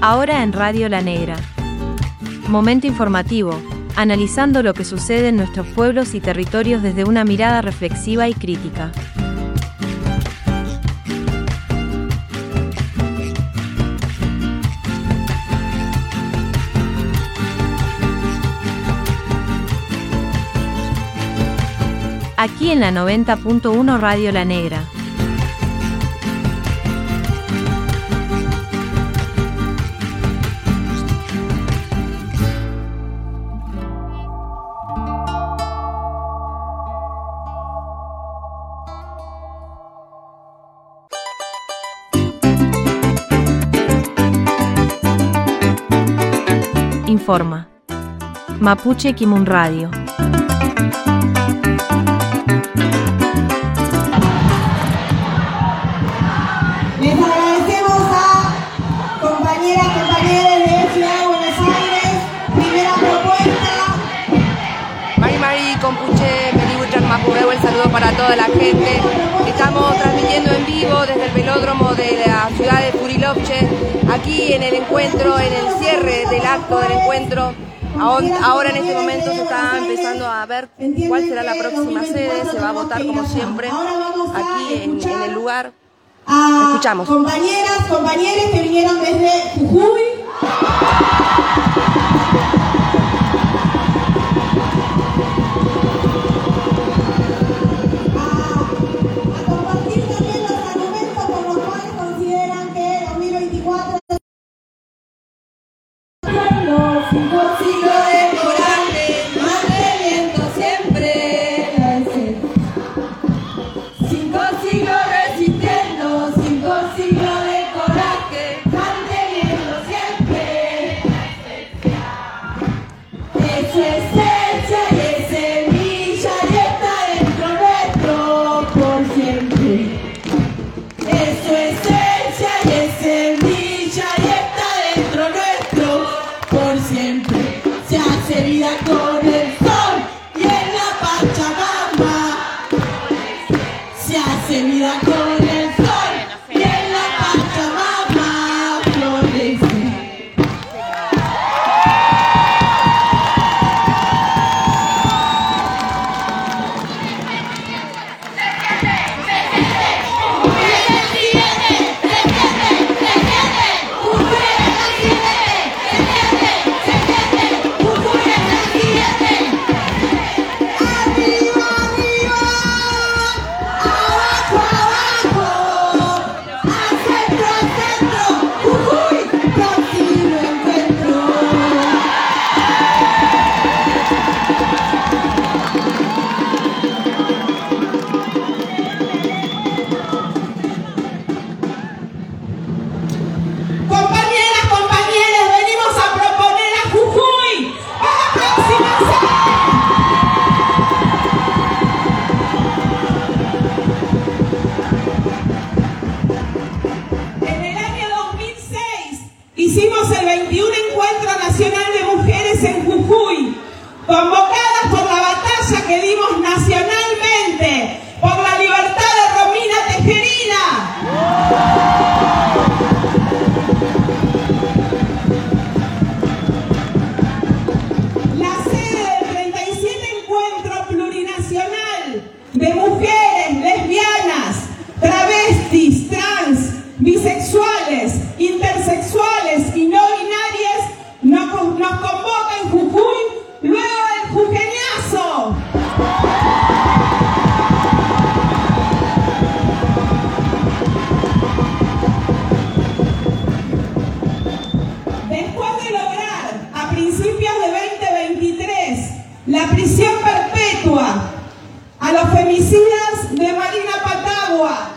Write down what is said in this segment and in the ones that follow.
Ahora en Radio La Negra. Momento informativo, analizando lo que sucede en nuestros pueblos y territorios desde una mirada reflexiva y crítica. Aquí en la 90.1 Radio La Negra. Informa. Mapuche Kimun Radio. Les agradecemos a compañeras, compañeros de Ciudad de Buenos Aires. Primera propuesta. Mari Compuche, Melibuchan Mapudeu, el saludo para toda la gente. Estamos transmitiendo en vivo desde el velódromo de la ciudad de Bariloche, aquí en el encuentro, en el cierre del acto del encuentro. Ahora en este momento se está empezando a ver cuál será la próxima sede, se va a votar como siempre aquí en el lugar. Escuchamos. Compañeras, compañeros que vinieron desde Jujuy. A compartir también los argumentos por los cuales consideran que 2024 sigo decorante, manteniendo siempre la esencia. 5 siglos resistiendo, 5 siglos de coraje, manteniendo siempre la esencia. Es su esencia y es semilla y está dentro nuestro por siempre. Es su esencia y es semilla y está dentro nuestro por siempre. Se hace vida con el sol y en la Pachamama. Se hace vida con el sol y en la Pachamama florece. Hicimos el 21 Encuentro Nacional de Mujeres en Jujuy, convocadas por la batalla que dimos nacionalmente por la libertad de Romina Tejerina. La sede del 37 Encuentro Plurinacional de Mujeres, Lesbianas, Travestis, Trans, Bisexuales, Intersexuales y no binarias nos convoca en Jujuy luego del jujeñazo. Después de lograr a principios de 2023 la prisión perpetua a los femicidas de Marina Patagua,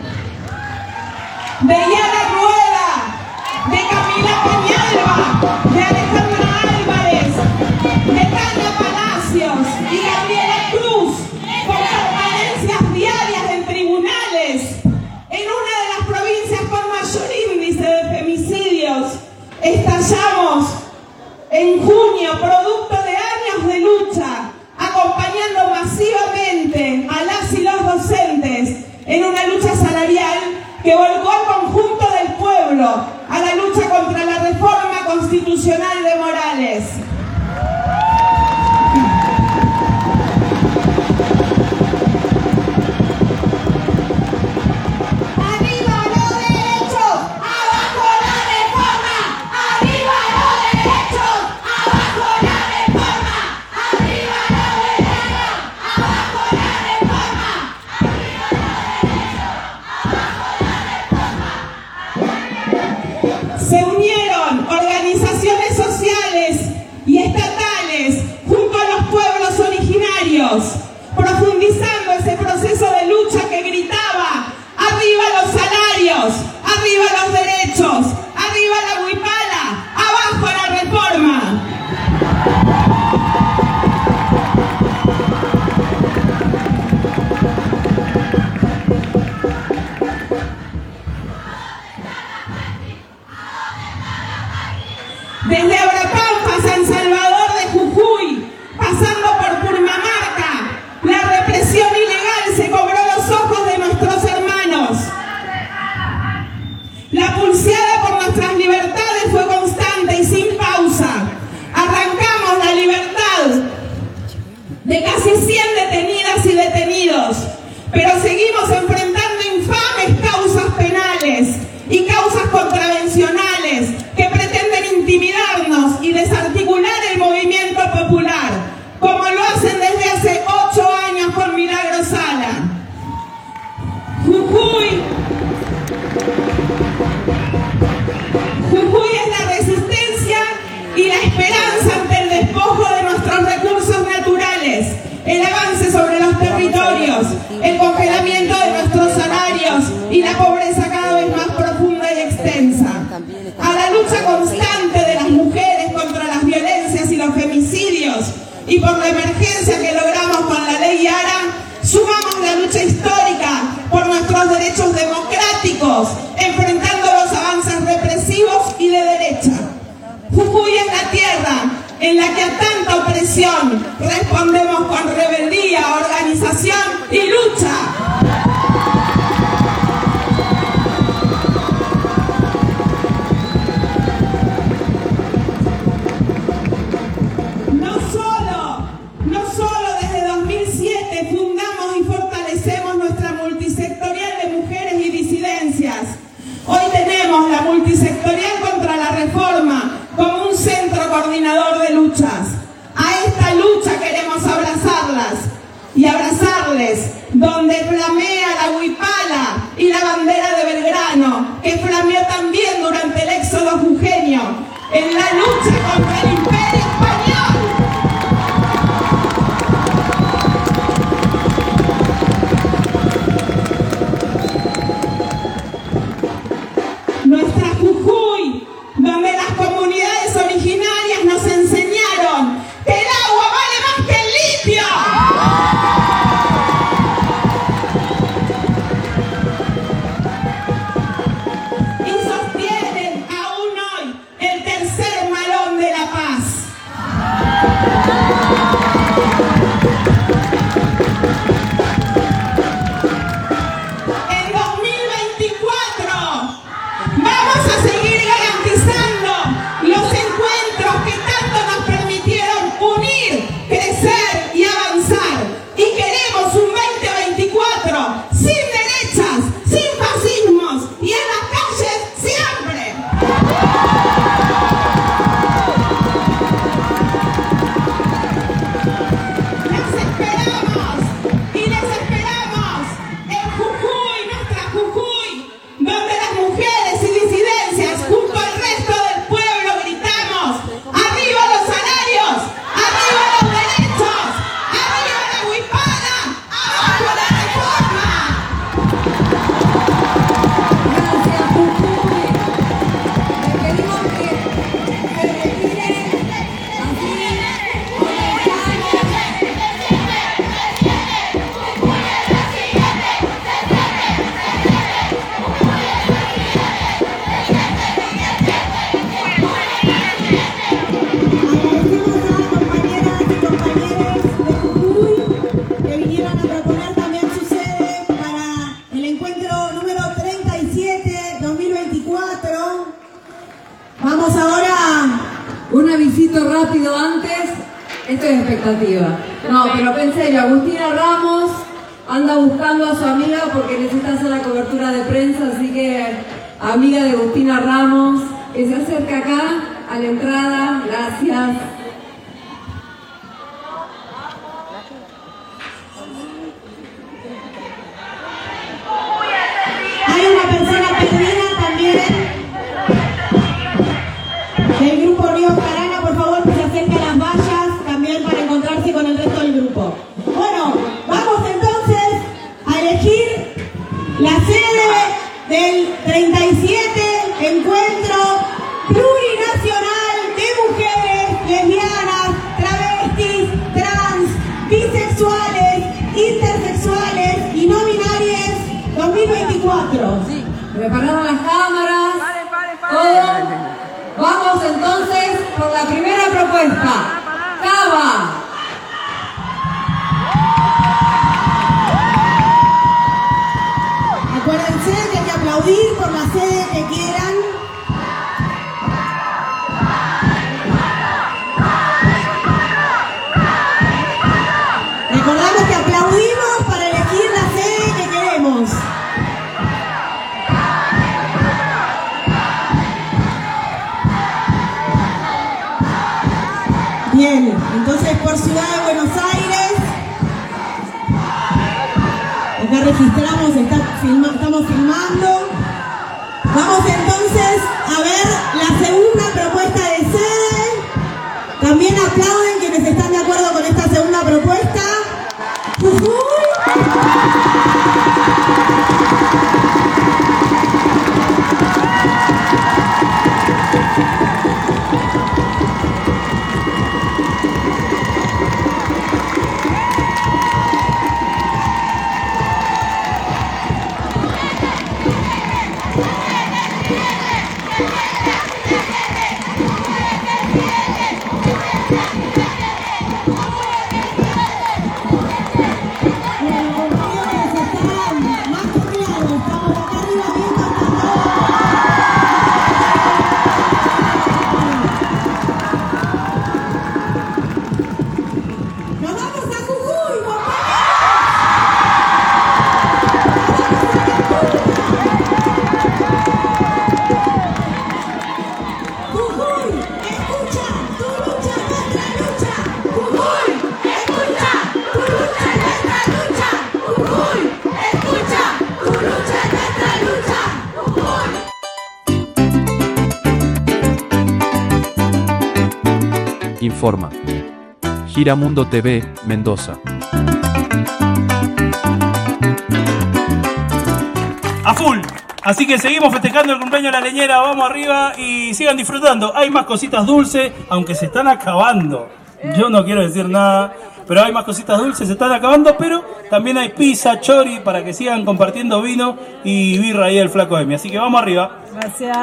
de Yana Rueda, de Camila Peñalba, de Alejandra Álvarez, de Tania Palacios y Gabriela Cruz, con permanencias diarias en tribunales, en una de las provincias con mayor índice de femicidios. Estallamos en junio, producto de años de lucha, acompañando masivamente a las y los docentes en una lucha salarial que volcó al conjunto de de casi 100 detenidas y detenidos, pero seguimos enfrentando infames causas penales y causas contravencionales que pretenden intimidarnos y desarticular el movimiento popular, como lo hacen desde hace 8 años con Milagro Sala. Jujuy es la resistencia y la esperanza ante el despojo de nuestros recursos naturales, el avance sobre los territorios, el congelamiento de nuestros salarios y la pobreza cada vez más profunda y extensa. A la lucha constante de las mujeres contra las violencias y los femicidios y por la emergencia que logramos con la ley Yara, sumamos la lucha histórica por nuestros derechos democráticos, enfrentando los avances represivos y de derecha. Jujuy es la tierra en la que a tanta opresión respondemos con rebeldía, organización y lucha. No solo desde 2007 fundamos y fortalecemos nuestra multisectorial de mujeres y disidencias. Hoy tenemos la multisectorial contra la reforma como un centro coordinador de luchas. A esta lucha queremos abrazarlas y abrazarles donde flamea la huipala y la bandera de Belgrano, que flameó también durante el éxodo jujeño en la lucha contra el Imperio Español. Nuestra Jujuy, donde las comunidades originarias nos enseñaron que el agua vale más que el litio. Y sostienen aún hoy el tercer malón de la paz. En 2024 vamos a seguir garantizando los encuentros que tanto nos permitieron unir, crecer y avanzar. Y queremos un 2024 sin derechas, sin fascismos y en las calles siempre. Las esperamos y les esperamos en Jujuy, nuestra Jujuy, donde las mujeres y disidencias junto al resto del pueblo gritamos: ¡arriba los salarios! ¡Arriba los derechos! ¡Arriba la huipala! ¡Abajo la reforma! Gracias, Jujuy. Les pedimos que se retiren así. Agradecemos a las compañeras y compañeros de Jujuy que vinieron a proponer también su sede para el encuentro número 37 2024. Vamos ahora Un avisito rápido antes. Esto es expectativa. No, pero en serio, Agustina Ramos anda buscando a su amiga porque necesita hacer la cobertura de prensa, así que amiga de Agustina Ramos, que se acerca acá a la entrada. Gracias. hay una persona perdida también del grupo Río Carana. Por favor, que se acerque a las vallas también para encontrarse con el resto del grupo. Bueno, vamos entonces a elegir la sede del 37 Encuentro Plurinacional de Mujeres Lesbianas, Travestis, Trans, Bisexuales, Intersexuales y No Binarias 2024. ¿Prepararon las cámaras? ¿Todo? Vamos entonces por la primera propuesta. Cava. Acuérdense que hay que aplaudir por la sede que quieran. por Ciudad de Buenos Aires. Acá registramos, estamos filmando. Vamos entonces a ver la segunda propuesta de sede. También aplauden quienes están de acuerdo con esta segunda propuesta. ¡Jujuy! Informa. Giramundo TV, Mendoza. A full. Así que seguimos festejando el cumpleaños de la leñera, vamos arriba y sigan disfrutando. Hay más cositas dulces, aunque se están acabando. Yo no quiero decir nada, pero hay más cositas dulces, se están acabando, pero también hay pizza, chori, para que sigan compartiendo vino y birra ahí el flaco Emi. Así que vamos arriba. Gracias.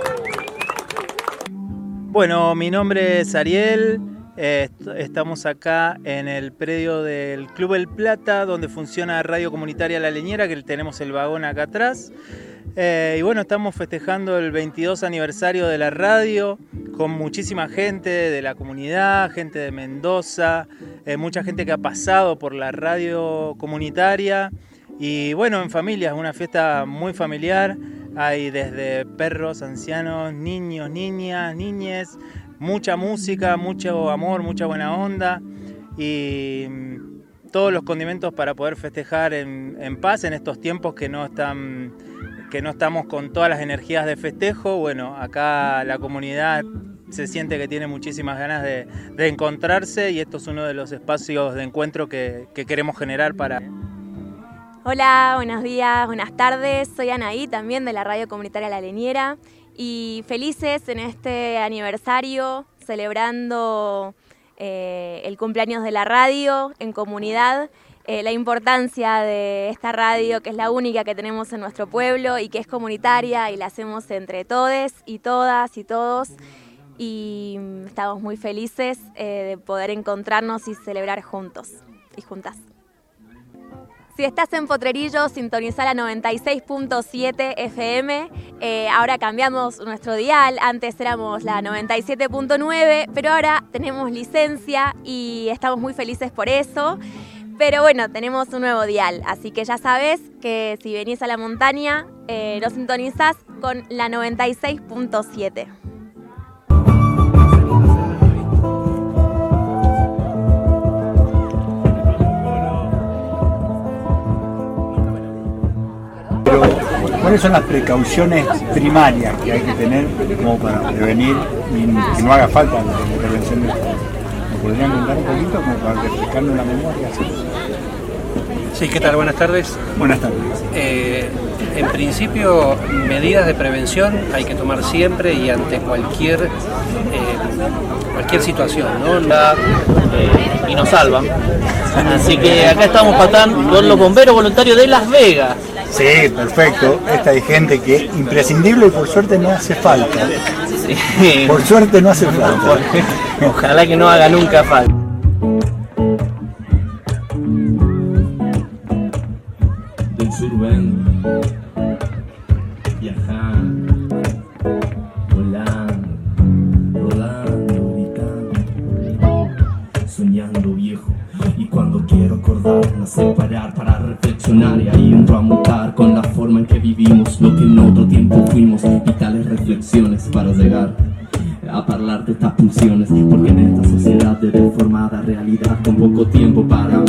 Bueno, mi nombre es Ariel, estamos acá en el predio del Club El Plata, donde funciona Radio Comunitaria La Leñera, que tenemos el vagón acá atrás. Y bueno, estamos festejando el 22 aniversario de la radio, con muchísima gente de la comunidad, gente de Mendoza, mucha gente que ha pasado por la radio comunitaria. Y bueno, en familia, es una fiesta muy familiar. Hay desde perros, ancianos, niños, niñas, niñes, mucha música, mucho amor, mucha buena onda y todos los condimentos para poder festejar en paz en estos tiempos que no estamos con todas las energías de festejo. Bueno, acá la comunidad se siente que tiene muchísimas ganas de encontrarse y esto es uno de los espacios de encuentro que queremos generar para... Hola, buenos días, buenas tardes. Soy Anaí, también de la Radio Comunitaria La Leñera, y felices en este aniversario, celebrando el cumpleaños de la radio en comunidad, la importancia de esta radio, que es la única que tenemos en nuestro pueblo y que es comunitaria y la hacemos entre todes y todas y todos. Y estamos muy felices de poder encontrarnos y celebrar juntos y juntas. Si estás en Potrerillo, sintoniza la 96.7 FM. Ahora cambiamos nuestro dial. Antes éramos la 97.9, pero ahora tenemos licencia y estamos muy felices por eso. Pero bueno, tenemos un nuevo dial, así que ya sabes que si venís a la montaña, nos sintonizás con la 96.7. Pero, ¿cuáles son las precauciones primarias que hay que tener como para prevenir y que no haga falta la intervención de esto? ¿Me podrían contar un poquito como para refrescarnos la memoria? Sí, ¿qué tal? Buenas tardes. Buenas tardes. En principio, medidas de prevención hay que tomar siempre y ante cualquier situación, ¿no? Y nos salvan. Así que acá estamos patán con los bomberos voluntarios de Las Vegas. Sí, perfecto. Esta hay gente que es imprescindible y por suerte no hace falta. Sí. Por suerte no hace falta. Ojalá que no haga nunca falta. Del sur vengo, viajando, volando, rodando, gritando, soñando viejo. Y cuando quiero acordar, no sé parar para reflexionar. Y ahí entro a mutar con la forma en que vivimos lo que en otro tiempo fuimos. Vitales reflexiones para llegar a hablar de estas pulsiones, porque en esta sociedad de deformada realidad con poco tiempo para...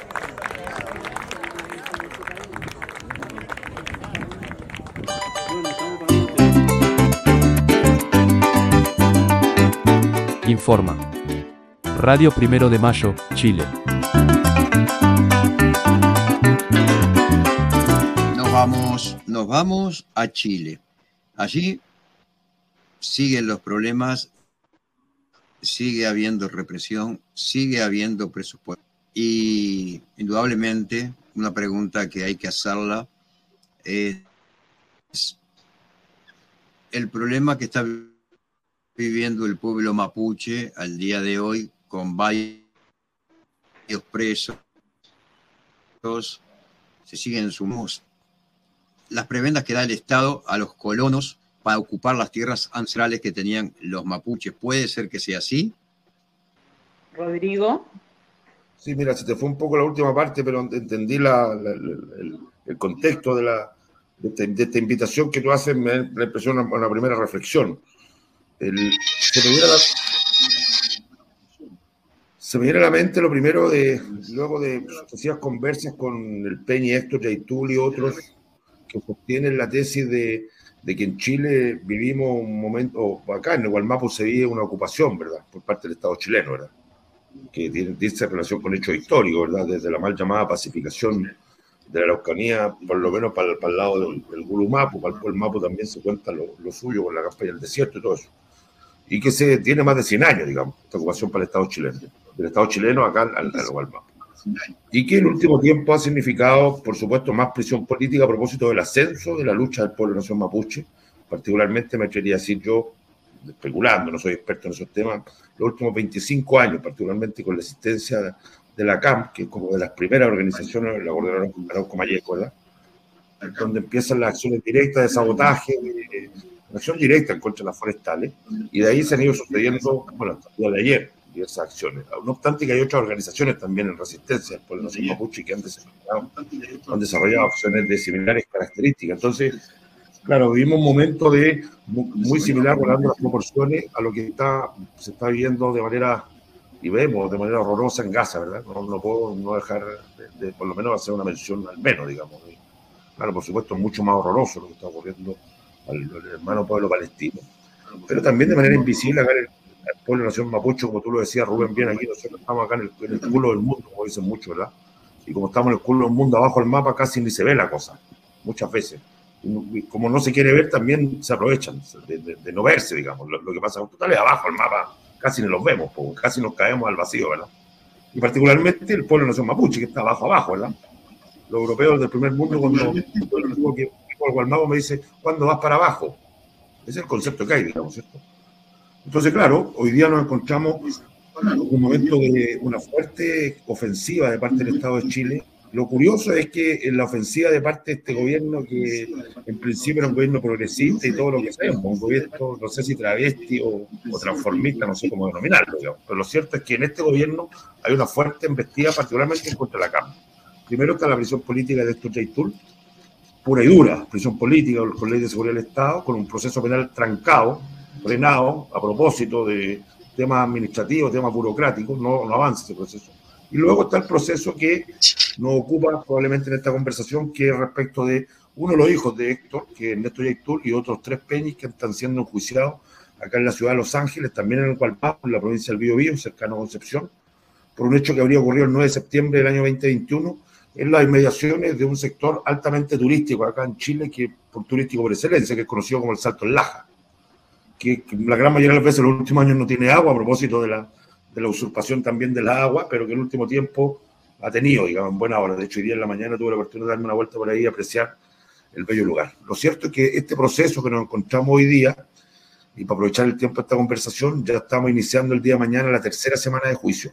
Informa. Radio 1 de Mayo, Chile. Nos vamos a Chile. Allí siguen los problemas, sigue habiendo represión, sigue habiendo presupuesto. Y indudablemente una pregunta que hay que hacerla es el problema que está viviendo el pueblo mapuche al día de hoy, con varios presos, se siguen sumando las prebendas que da el Estado a los colonos para ocupar las tierras ancestrales que tenían los mapuches. ¿Puede ser que sea así? Rodrigo. Sí, mira, se te fue un poco la última parte, pero entendí el contexto de esta invitación que tú haces. Me da la impresión, una primera reflexión. Se me viene a la mente lo primero luego de sucesivas conversas con el Peñi, Héctor Yaitul y otros que sostienen la tesis de que en Chile vivimos un momento, acá en el Gualmapu se vive una ocupación, ¿verdad?, por parte del Estado chileno, ¿verdad?, que tiene relación con hechos históricos, ¿verdad?, desde la mal llamada pacificación de la Araucanía, por lo menos para el lado del Gulumapu, para el pueblo Mapu también se cuenta lo suyo con la campaña del desierto y todo eso. Y que se tiene más de 100 años, digamos, esta ocupación para el Estado chileno, del Estado chileno acá al Gualmapu. Y que en el último tiempo ha significado, por supuesto, más presión política a propósito del ascenso de la lucha del pueblo de nación mapuche. Particularmente, me atrevería a decir yo, especulando, no soy experto en esos temas, los últimos 25 años, particularmente con la existencia de la CAM, que es como de las primeras organizaciones, la Coordinadora Arauco Mayeco, ¿verdad?, donde empiezan las acciones directas de sabotaje, acción directa en contra de las forestales, y de ahí se han ido sucediendo, bueno, hasta el día de ayer, diversas acciones. No obstante que hay otras organizaciones también en resistencia por la nación mapuche que han desarrollado acciones de similares características. Entonces, claro, vivimos un momento muy similar, guardando las proporciones a lo que se está viviendo de manera, y vemos de manera horrorosa en Gaza, ¿verdad? No puedo no dejar de por lo menos hacer una mención al menos, digamos. Claro, por supuesto, es mucho más horroroso lo que está ocurriendo al hermano pueblo palestino, pero también de manera invisible acá en el pueblo de la nación mapuche, como tú lo decías, Rubén, bien aquí, nosotros estamos acá en el culo del mundo, como dicen mucho, ¿verdad? Y como estamos en el culo del mundo, abajo del mapa casi ni se ve la cosa, muchas veces. Y como no se quiere ver, también se aprovechan de no verse, digamos. Lo que pasa, total, es abajo del mapa, casi ni los vemos, casi nos caemos al vacío, ¿verdad? Y particularmente el pueblo de la nación mapuche, que está abajo, ¿verdad? Los europeos del primer mundo, cuando tuvo que el Gualmapu me dice, ¿cuándo vas para abajo? Ese es el concepto que hay, digamos, ¿cierto? Entonces, claro, hoy día nos encontramos en un momento de una fuerte ofensiva de parte del Estado de Chile. Lo curioso es que en la ofensiva de parte de este gobierno, que en principio era un gobierno progresista y todo lo que sea, un gobierno, no sé si travesti o transformista, no sé cómo denominarlo, digamos. Pero lo cierto es que en este gobierno hay una fuerte embestida, particularmente en contra de la Cámara. Primero está la prisión política de Héctor Yaitul, pura y dura, prisión política con ley de seguridad del Estado, con un proceso penal trancado, frenado, a propósito de temas administrativos, temas burocráticos, no avanza ese proceso. Y luego está el proceso que nos ocupa probablemente en esta conversación, que es respecto de uno de los hijos de Héctor, que es Néstor Yaitul, y otros 3 peñis que están siendo enjuiciados acá en la ciudad de Los Ángeles, también en el Gualmapu, en la provincia del Biobío, cercano a Concepción, por un hecho que habría ocurrido el 9 de septiembre del año 2021, en las inmediaciones de un sector altamente turístico acá en Chile, que por turístico por excelencia, que es conocido como el Salto en Laja, que la gran mayoría de las veces en los últimos años no tiene agua, a propósito de la usurpación también de la agua, pero que en el último tiempo ha tenido, digamos, en buena hora. De hecho, hoy día en la mañana tuve la oportunidad de darme una vuelta por ahí y apreciar el bello lugar. Lo cierto es que este proceso que nos encontramos hoy día, y para aprovechar el tiempo de esta conversación, ya estamos iniciando el día de mañana la 3ª semana de juicio.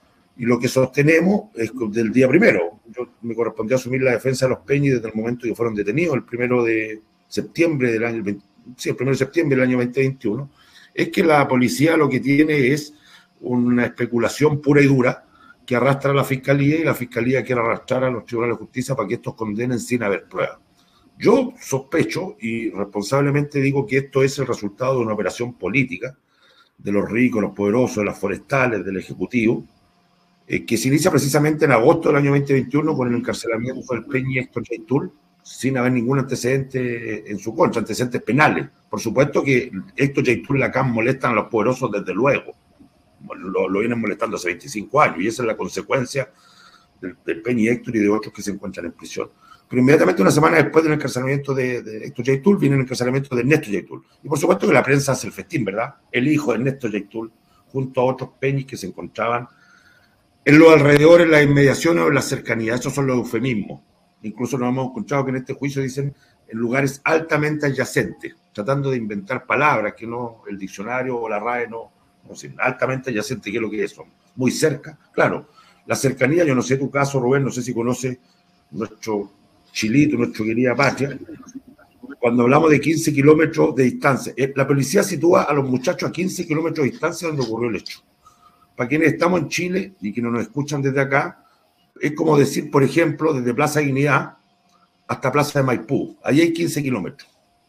Y lo que sostenemos es que del día primero, me correspondió asumir la defensa de los peñis desde el momento que fueron detenidos, el 1 de septiembre del año, el 1 de septiembre del año 2021, es que la policía lo que tiene es una especulación pura y dura que arrastra a la Fiscalía, y la Fiscalía quiere arrastrar a los tribunales de justicia para que estos condenen sin haber pruebas. Yo sospecho y responsablemente digo que esto es el resultado de una operación política de los ricos, los poderosos, de las forestales, del Ejecutivo, que se inicia precisamente en agosto del año 2021 con el encarcelamiento del Peñi Héctor Yaitul, sin haber ningún antecedente en su contra, antecedentes penales. Por supuesto que Héctor Yaitul y la CAM molestan a los poderosos desde luego, lo vienen molestando hace 25 años, y esa es la consecuencia del Peñi Héctor y de otros que se encuentran en prisión. Pero inmediatamente, una semana después del encarcelamiento de Héctor Yaitul, viene el encarcelamiento de Ernesto Yaitul. Y por supuesto que la prensa hace el festín, ¿verdad? El hijo de Ernesto Yaitul, junto a otros peñis que se encontraban en los alrededores, en las inmediaciones o en las cercanías. Esos son los eufemismos. Incluso nos hemos encontrado que en este juicio dicen en lugares altamente adyacentes, tratando de inventar palabras que no el diccionario o la RAE no sé, altamente adyacente, ¿qué es lo que es eso? Muy cerca. Claro, la cercanía, yo no sé tu caso, Rubén, no sé si conoce nuestro Chilito, nuestra querida patria. Cuando hablamos de 15 kilómetros de distancia, la policía sitúa a los muchachos a 15 kilómetros de distancia donde ocurrió el hecho. Para quienes estamos en Chile y que no nos escuchan desde acá, es como decir, por ejemplo, desde Plaza Dignidad hasta Plaza de Maipú. Ahí hay 15 kilómetros.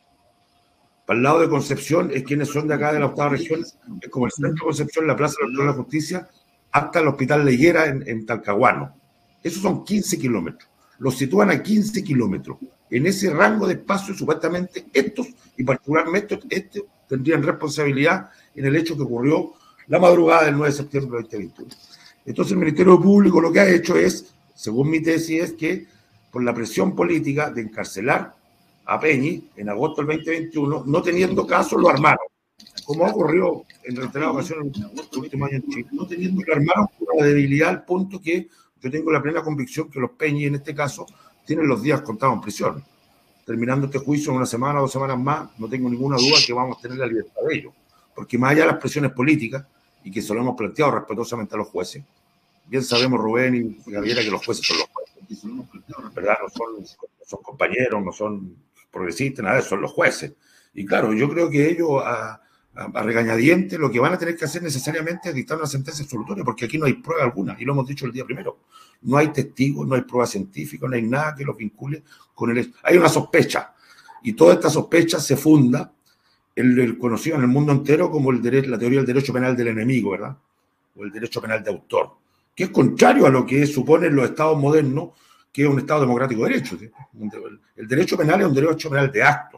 Para el lado de Concepción, es quienes son de acá de la octava región, es como el centro de Concepción, la Plaza de la Justicia, hasta el Hospital Leguera en Talcahuano. Esos son 15 kilómetros. Los sitúan a 15 kilómetros. En ese rango de espacio, supuestamente, estos, y particularmente estos, tendrían responsabilidad en el hecho que ocurrió la madrugada del 9 de septiembre de 2021. Entonces, el Ministerio Público lo que ha hecho es, según mi tesis, es que por la presión política de encarcelar a Peñi en agosto del 2021, no teniendo caso, lo armaron. Como ocurrió en reiteradas ocasiones en los últimos años en Chile, no teniendo, lo armaron por la debilidad al punto que yo tengo la plena convicción que los Peñi, en este caso, tienen los días contados en prisión. Terminando este juicio en una semana o 2 semanas más, no tengo ninguna duda que vamos a tener la libertad de ellos. Porque más allá de las presiones políticas, y que se lo hemos planteado respetuosamente a los jueces, bien sabemos, Rubén y Gabriela, que los jueces son los jueces, ¿verdad? No son compañeros, no son progresistas, nada de eso, son los jueces. Y claro, yo creo que ellos a regañadientes lo que van a tener que hacer necesariamente es dictar una sentencia absolutoria, porque aquí no hay prueba alguna, y lo hemos dicho el día primero. No hay testigos, no hay prueba científica, no hay nada que los vincule con el hecho. Hay una sospecha, y toda esta sospecha se funda el conocido en el mundo entero como la teoría del derecho penal del enemigo, ¿verdad? O el derecho penal de autor, que es contrario a lo que suponen los estados modernos, que es un estado democrático de derecho. ¿Sí? El derecho penal es un derecho penal de actos.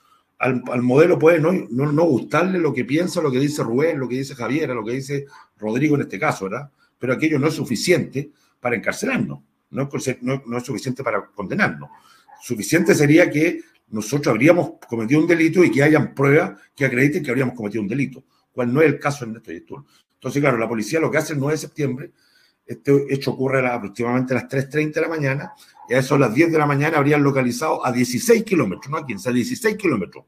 Al modelo puede no gustarle lo que piensa, lo que dice Rubén, lo que dice Javier, lo que dice Rodrigo en este caso, ¿verdad? Pero aquello no es suficiente para encarcelarnos, no es suficiente para condenarnos. Suficiente sería que nosotros habríamos cometido un delito y que hayan pruebas que acrediten que habríamos cometido un delito, cual no es el caso en Ernesto Yaitul. Entonces, claro, la policía lo que hace el 9 de septiembre, este hecho ocurre aproximadamente a las 3:30 de la mañana, y a eso a las 10 de la mañana habrían localizado a 16 kilómetros, no a 15, a 16 kilómetros,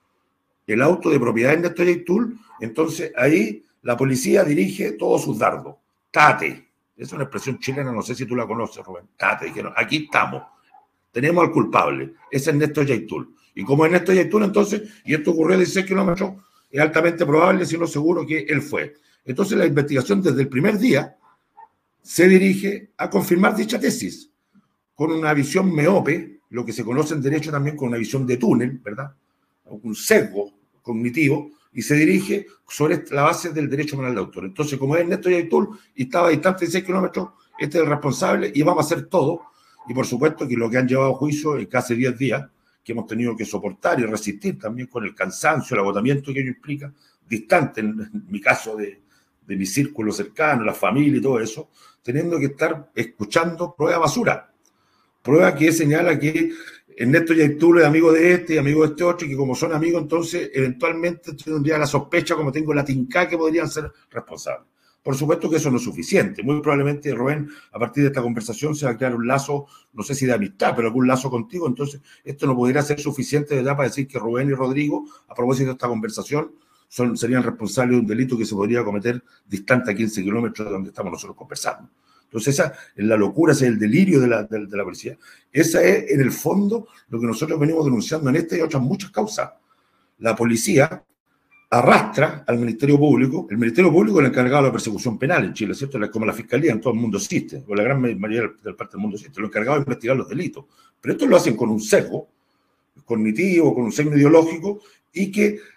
el auto de propiedad de Ernesto Yaitul. Entonces, ahí la policía dirige todos sus dardos. Tate, es una expresión chilena, no sé si tú la conoces, Rubén. Tate, dijeron, aquí estamos. Tenemos al culpable, es Ernesto Yaitul. Y como Ernesto Yaitul, entonces, y esto ocurrió a 16 kilómetros, es altamente probable, si no seguro, que él fue. Entonces, la investigación desde el primer día se dirige a confirmar dicha tesis, con una visión miope, lo que se conoce en derecho también con una visión de túnel, ¿verdad? Un sesgo cognitivo, y se dirige sobre la base del derecho penal de autor. Entonces, como es Ernesto Yaitul y estaba a distancia de 16 kilómetros, este es el responsable y vamos a hacer todo. Y por supuesto que lo que han llevado a juicio en casi 10 días, que hemos tenido que soportar y resistir también con el cansancio, el agotamiento que ello implica, distante en mi caso de mi círculo cercano, la familia y todo eso, teniendo que estar escuchando prueba basura. Prueba que señala que Ernesto Yaitul es amigo de este y amigo de este otro, y que como son amigos, entonces eventualmente tendría la sospecha, como tengo la tinca, que podrían ser responsables. Por supuesto que eso no es suficiente. Muy probablemente, Rubén, a partir de esta conversación se va a crear un lazo, no sé si de amistad, pero algún lazo contigo. Entonces, esto no podría ser suficiente de edad para decir que Rubén y Rodrigo, a propósito de esta conversación, serían responsables de un delito que se podría cometer distante a 15 kilómetros de donde estamos nosotros conversando. Entonces, esa es la locura, ese es el delirio de la policía. Esa es, en el fondo, lo que nosotros venimos denunciando en esta y otras muchas causas. La policía arrastra al Ministerio Público. El Ministerio Público es el encargado de la persecución penal en Chile, ¿cierto? Como la Fiscalía en todo el mundo existe, o la gran mayoría de parte del mundo existe, lo encargado de investigar los delitos. Pero esto lo hacen con un sesgo cognitivo, con un sesgo ideológico, y que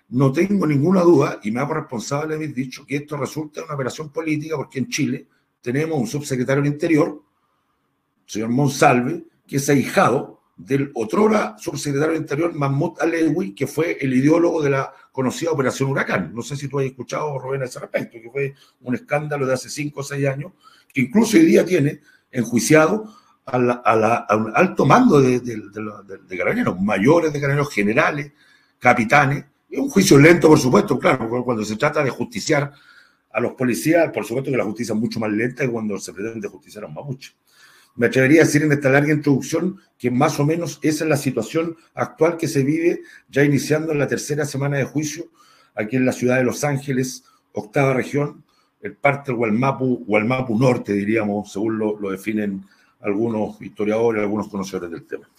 no tengo ninguna duda, y me hago responsable de haber dicho, que esto resulta de una operación política, porque en Chile tenemos un subsecretario del Interior, señor Monsalve, que es ahijado del otrora subsecretario del Interior, Mahmoud Alewi, que fue el ideólogo de la conocida Operación Huracán. No sé si tú has escuchado, Rubén, a ese respecto, que fue un escándalo de hace 5 o 6 años, que incluso hoy día tiene enjuiciado a un alto mando de carabineros, mayores de carabineros, generales, capitanes. Es un juicio lento, por supuesto, claro, cuando se trata de justiciar a los policías, por supuesto que la justicia es mucho más lenta que cuando se pretende justiciar a un mapuche. Me atrevería a decir en esta larga introducción que más o menos esa es la situación actual que se vive, ya iniciando en la 3ª semana de juicio, aquí en la ciudad de Los Ángeles, 8ª región, el parte del Gualmapu Norte, diríamos, según lo definen algunos historiadores, algunos conocedores del tema.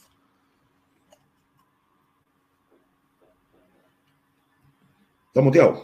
¿Está muteado?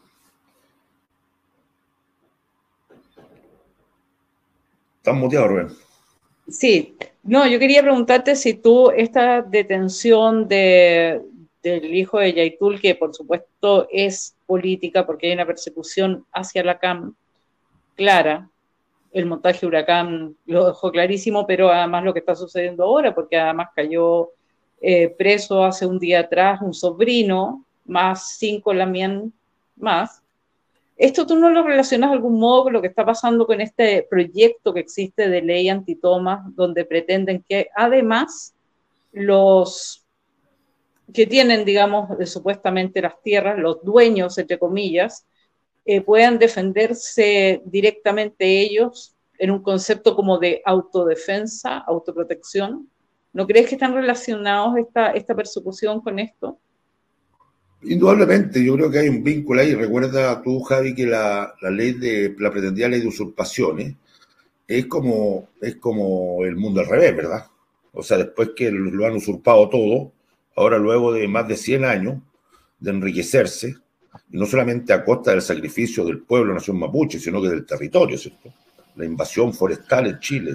¿Estás muteado, Rubén? Sí. No, yo quería preguntarte si tú, esta detención del hijo de Yaitul, que por supuesto es política porque hay una persecución hacia la CAM clara, el montaje Huracán lo dejó clarísimo, pero además lo que está sucediendo ahora, porque además cayó preso hace un día atrás un sobrino, más 5 lamien más. ¿Esto tú no lo relacionas de algún modo con lo que está pasando con este proyecto que existe de ley antitomas, donde pretenden que además los que tienen, digamos, supuestamente las tierras, los dueños, entre comillas, puedan defenderse directamente ellos en un concepto como de autodefensa, autoprotección? ¿No crees que están relacionados esta persecución con esto? Indudablemente, yo creo que hay un vínculo ahí. Recuerda tú, Javi, que la pretendida ley de usurpaciones es como el mundo al revés, ¿verdad? O sea, después que lo han usurpado todo, ahora luego de más de 100 años de enriquecerse, y no solamente a costa del sacrificio del pueblo nación mapuche, sino que del territorio, ¿cierto? La invasión forestal en Chile,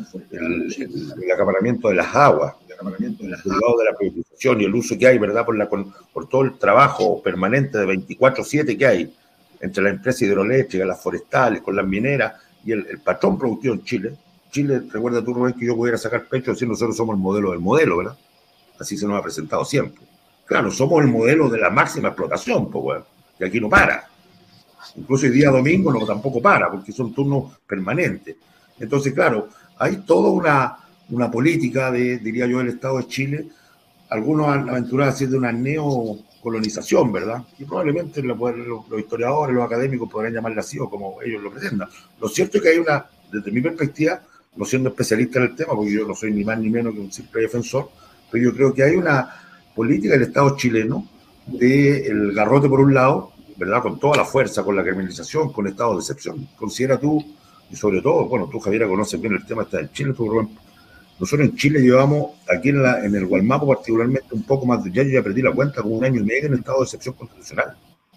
el acaparamiento de las aguas, derivado de la privatización y el uso que hay, ¿verdad? Por todo el trabajo permanente de 24/7 que hay entre la empresa hidroeléctrica, las forestales, con las mineras y el patrón productivo en Chile. Chile, recuerda tú, Rubén, que yo pudiera sacar pecho decir nosotros somos el modelo del modelo, ¿verdad? Así se nos ha presentado siempre. Claro, somos el modelo de la máxima explotación, pues, bueno, que aquí no para. Incluso el día domingo tampoco para, porque son turnos permanentes. Entonces, claro, hay toda una política diría yo, del Estado de Chile. Algunos han aventurado a decir de una neocolonización, ¿verdad? Y probablemente los historiadores, los académicos podrán llamarla así o como ellos lo pretendan. Lo cierto es que hay desde mi perspectiva, no siendo especialista en el tema, porque yo no soy ni más ni menos que un simple defensor, pero yo creo que hay una política del Estado chileno del garrote por un lado, ¿verdad? Con toda la fuerza, con la criminalización, con estados de excepción. Considera tú, y sobre todo, bueno, tú, Javiera, conoces bien el tema está en Chile, tú, Rubén. Nosotros en Chile llevamos, aquí en el Gualmapu particularmente, un poco más yo ya perdí la cuenta, como 1 año y medio en estado de excepción constitucional.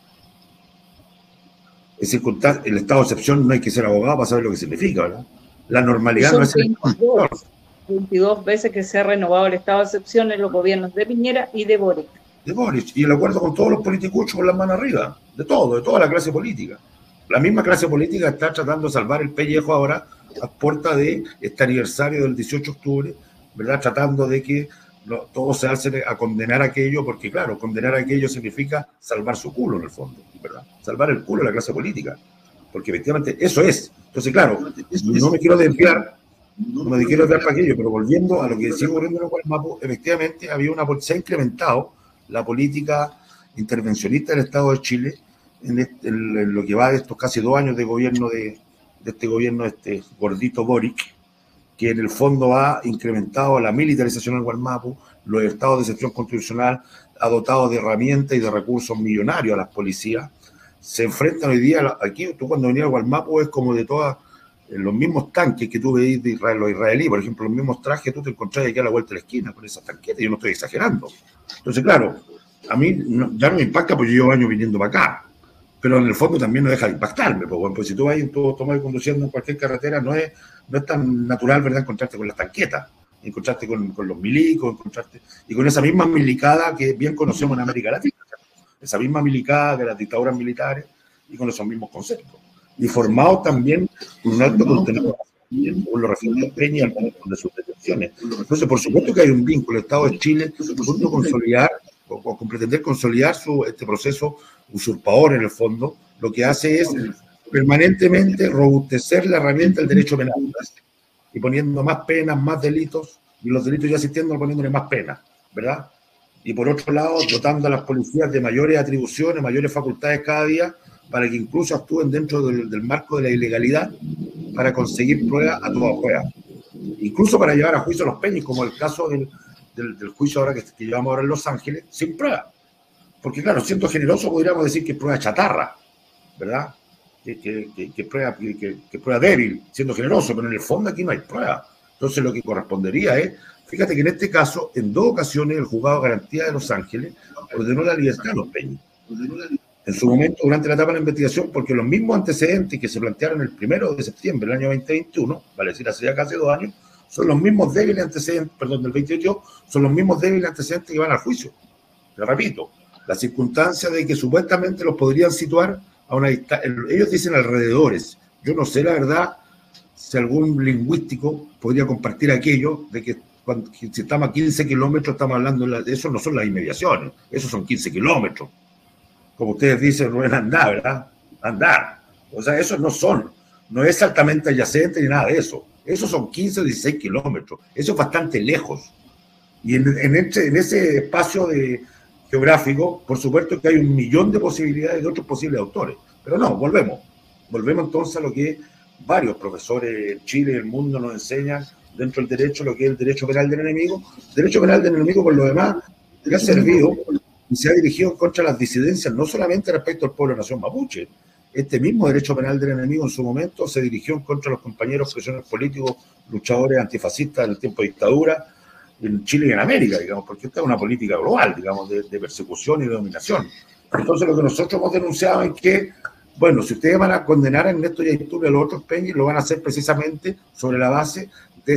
Es decir, el estado de excepción no hay que ser abogado para saber lo que significa, ¿verdad? La normalidad no es el 22 veces que se ha renovado el estado de excepción en los gobiernos de Piñera y de Boric. Y el acuerdo con todos los politicuchos con las manos arriba, de toda la clase política. La misma clase política está tratando de salvar el pellejo ahora a puerta de este aniversario del 18 de octubre, ¿verdad? Tratando de que todos se alcen a condenar aquello, porque claro, condenar aquello significa salvar su culo en el fondo, ¿verdad? Salvar el culo de la clase política, porque efectivamente eso es. Entonces, claro, no me quiero desviar para aquello, pero volviendo a lo que sigue ocurriendo en el Gualmapu, efectivamente se ha incrementado la política intervencionista del Estado de Chile en lo que va de estos casi 2 años de gobierno de este gordito Boric, que en el fondo ha incrementado la militarización del Gualmapu, los estados de excepción constitucional, ha dotado de herramientas y de recursos millonarios a las policías. Se enfrentan hoy día, aquí tú cuando venías al Gualmapu es como de todas, los mismos tanques que tú veis de Israel, los israelíes, por ejemplo, los mismos trajes, tú te encontrás aquí a la vuelta de la esquina con esas tanquetas, yo no estoy exagerando. Entonces, claro, a mí ya no me impacta porque yo llevo años viniendo para acá, pero en el fondo también no deja de impactarme, pues si tú vas conduciendo en cualquier carretera, no es tan natural, ¿verdad?, encontrarte con las tanquetas, encontrarte con los milicos, y con esa misma milicada que bien conocemos en América Latina. esa misma milicada de las dictaduras militares y con esos mismos conceptos. Y formados también con un alto contenido con lo referente al Peña y al manejo de sus detenciones. Entonces, por supuesto que hay un vínculo. El Estado de Chile, junto con consolidar o con pretender consolidar este proceso usurpador en el fondo, lo que hace es permanentemente robustecer la herramienta del derecho penal y poniendo más penas, más delitos, y los delitos ya existiendo poniéndole más penas, ¿verdad? Y por otro lado, dotando a las policías de mayores atribuciones, mayores facultades cada día, para que incluso actúen dentro del marco de la ilegalidad para conseguir pruebas a toda prueba. Incluso para llevar a juicio a los Peñas, como el caso del juicio ahora que llevamos ahora en Los Ángeles, sin prueba. Porque claro, siendo generoso podríamos decir que es prueba chatarra, ¿verdad? Que prueba débil, siendo generoso, pero en el fondo aquí no hay prueba. Entonces lo que correspondería es, fíjate que en este caso, en 2 ocasiones el juzgado de garantía de Los Ángeles ordenó la libertad a los Peñas. En su momento, durante la etapa de la investigación, porque los mismos antecedentes que se plantearon el 1 de septiembre del año 2021, vale decir, hace ya casi 2 años, son los mismos débiles antecedentes, perdón, del 28, son los mismos débiles antecedentes que van al juicio. Te repito, la circunstancia de que supuestamente los podrían situar a una distancia, ellos dicen alrededores. Yo no sé la verdad si algún lingüístico podría compartir aquello de que si estamos a 15 kilómetros, estamos hablando de eso, no son las inmediaciones, esos son 15 kilómetros. Como ustedes dicen, no es andar, ¿verdad? Andar. O sea, esos no es altamente adyacente ni nada de eso. Esos son 15 o 16 kilómetros. Eso es bastante lejos. Y en ese espacio geográfico, por supuesto que hay 1.000.000 de posibilidades de otros posibles autores. Pero no, volvemos. Volvemos entonces a lo que varios profesores en Chile y el mundo nos enseñan dentro del derecho, lo que es el derecho penal del enemigo. El derecho penal del enemigo, por lo demás, que ha servido y se ha dirigido contra las disidencias, no solamente respecto al pueblo de nación mapuche. Este mismo derecho penal del enemigo en su momento se dirigió contra los compañeros presos políticos, luchadores antifascistas en el tiempo de dictadura, en Chile y en América, digamos, porque esta es una política global, digamos, de persecución y de dominación. Entonces lo que nosotros hemos denunciado es que, bueno, si ustedes van a condenar a Ernesto Yaitul y a los otros Peñas, lo van a hacer precisamente sobre la base de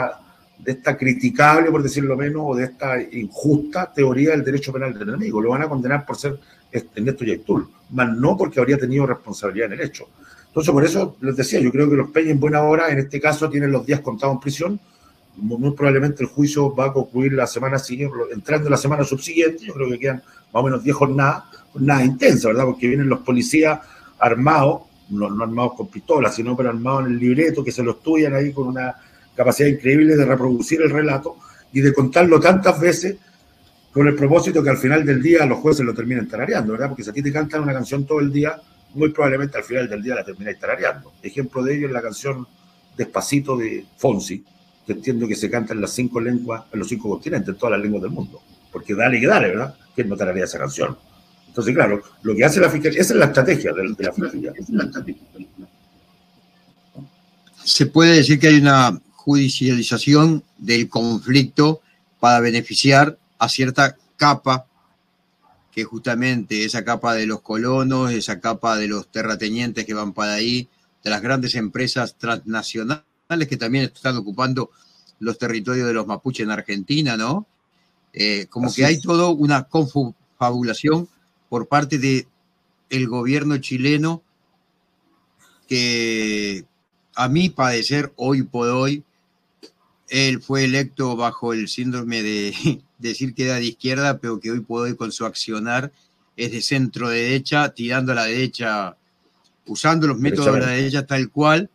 esta criticable, por decirlo menos, o de esta injusta teoría del derecho penal del enemigo. Lo van a condenar por ser Ernesto Yaitul, más no porque habría tenido responsabilidad en el hecho. Entonces, por eso les decía, yo creo que los Peñas en buena hora, en este caso, tienen los días contados en prisión. Muy probablemente el juicio va a concluir la semana siguiente, entrando la semana subsiguiente. Yo creo que quedan más o menos 10 jornadas intensas, ¿verdad? Porque vienen los policías armados, no armados con pistolas, sino pero armados en el libreto, que se lo estudian ahí con una capacidad increíble de reproducir el relato y de contarlo tantas veces con el propósito que al final del día los jueces lo terminen tarareando, ¿verdad? Porque si a ti te cantan una canción todo el día, muy probablemente al final del día la termináis tarareando. Ejemplo de ello es la canción Despacito de Fonsi, que entiendo que se canta en las 5 lenguas, en los 5 continentes, en todas las lenguas del mundo. Porque dale que dale, ¿verdad? ¿Quién no tararea esa canción? Entonces, claro, lo que hace la fiscalía, esa es la estrategia de la fiscalía. Se puede decir que hay una judicialización del conflicto para beneficiar a cierta capa, que justamente esa capa de los colonos, esa capa de los terratenientes que van para ahí, de las grandes empresas transnacionales que también están ocupando los territorios de los mapuches en Argentina, ¿no? Como Así que hay es. todo una confabulación por parte del gobierno chileno que, a mi parecer, hoy por hoy, él fue electo bajo el síndrome de decir que era de izquierda, pero que hoy por hoy con su accionar es de centro derecha, tirando a la derecha, usando los métodos de la derecha tal cual,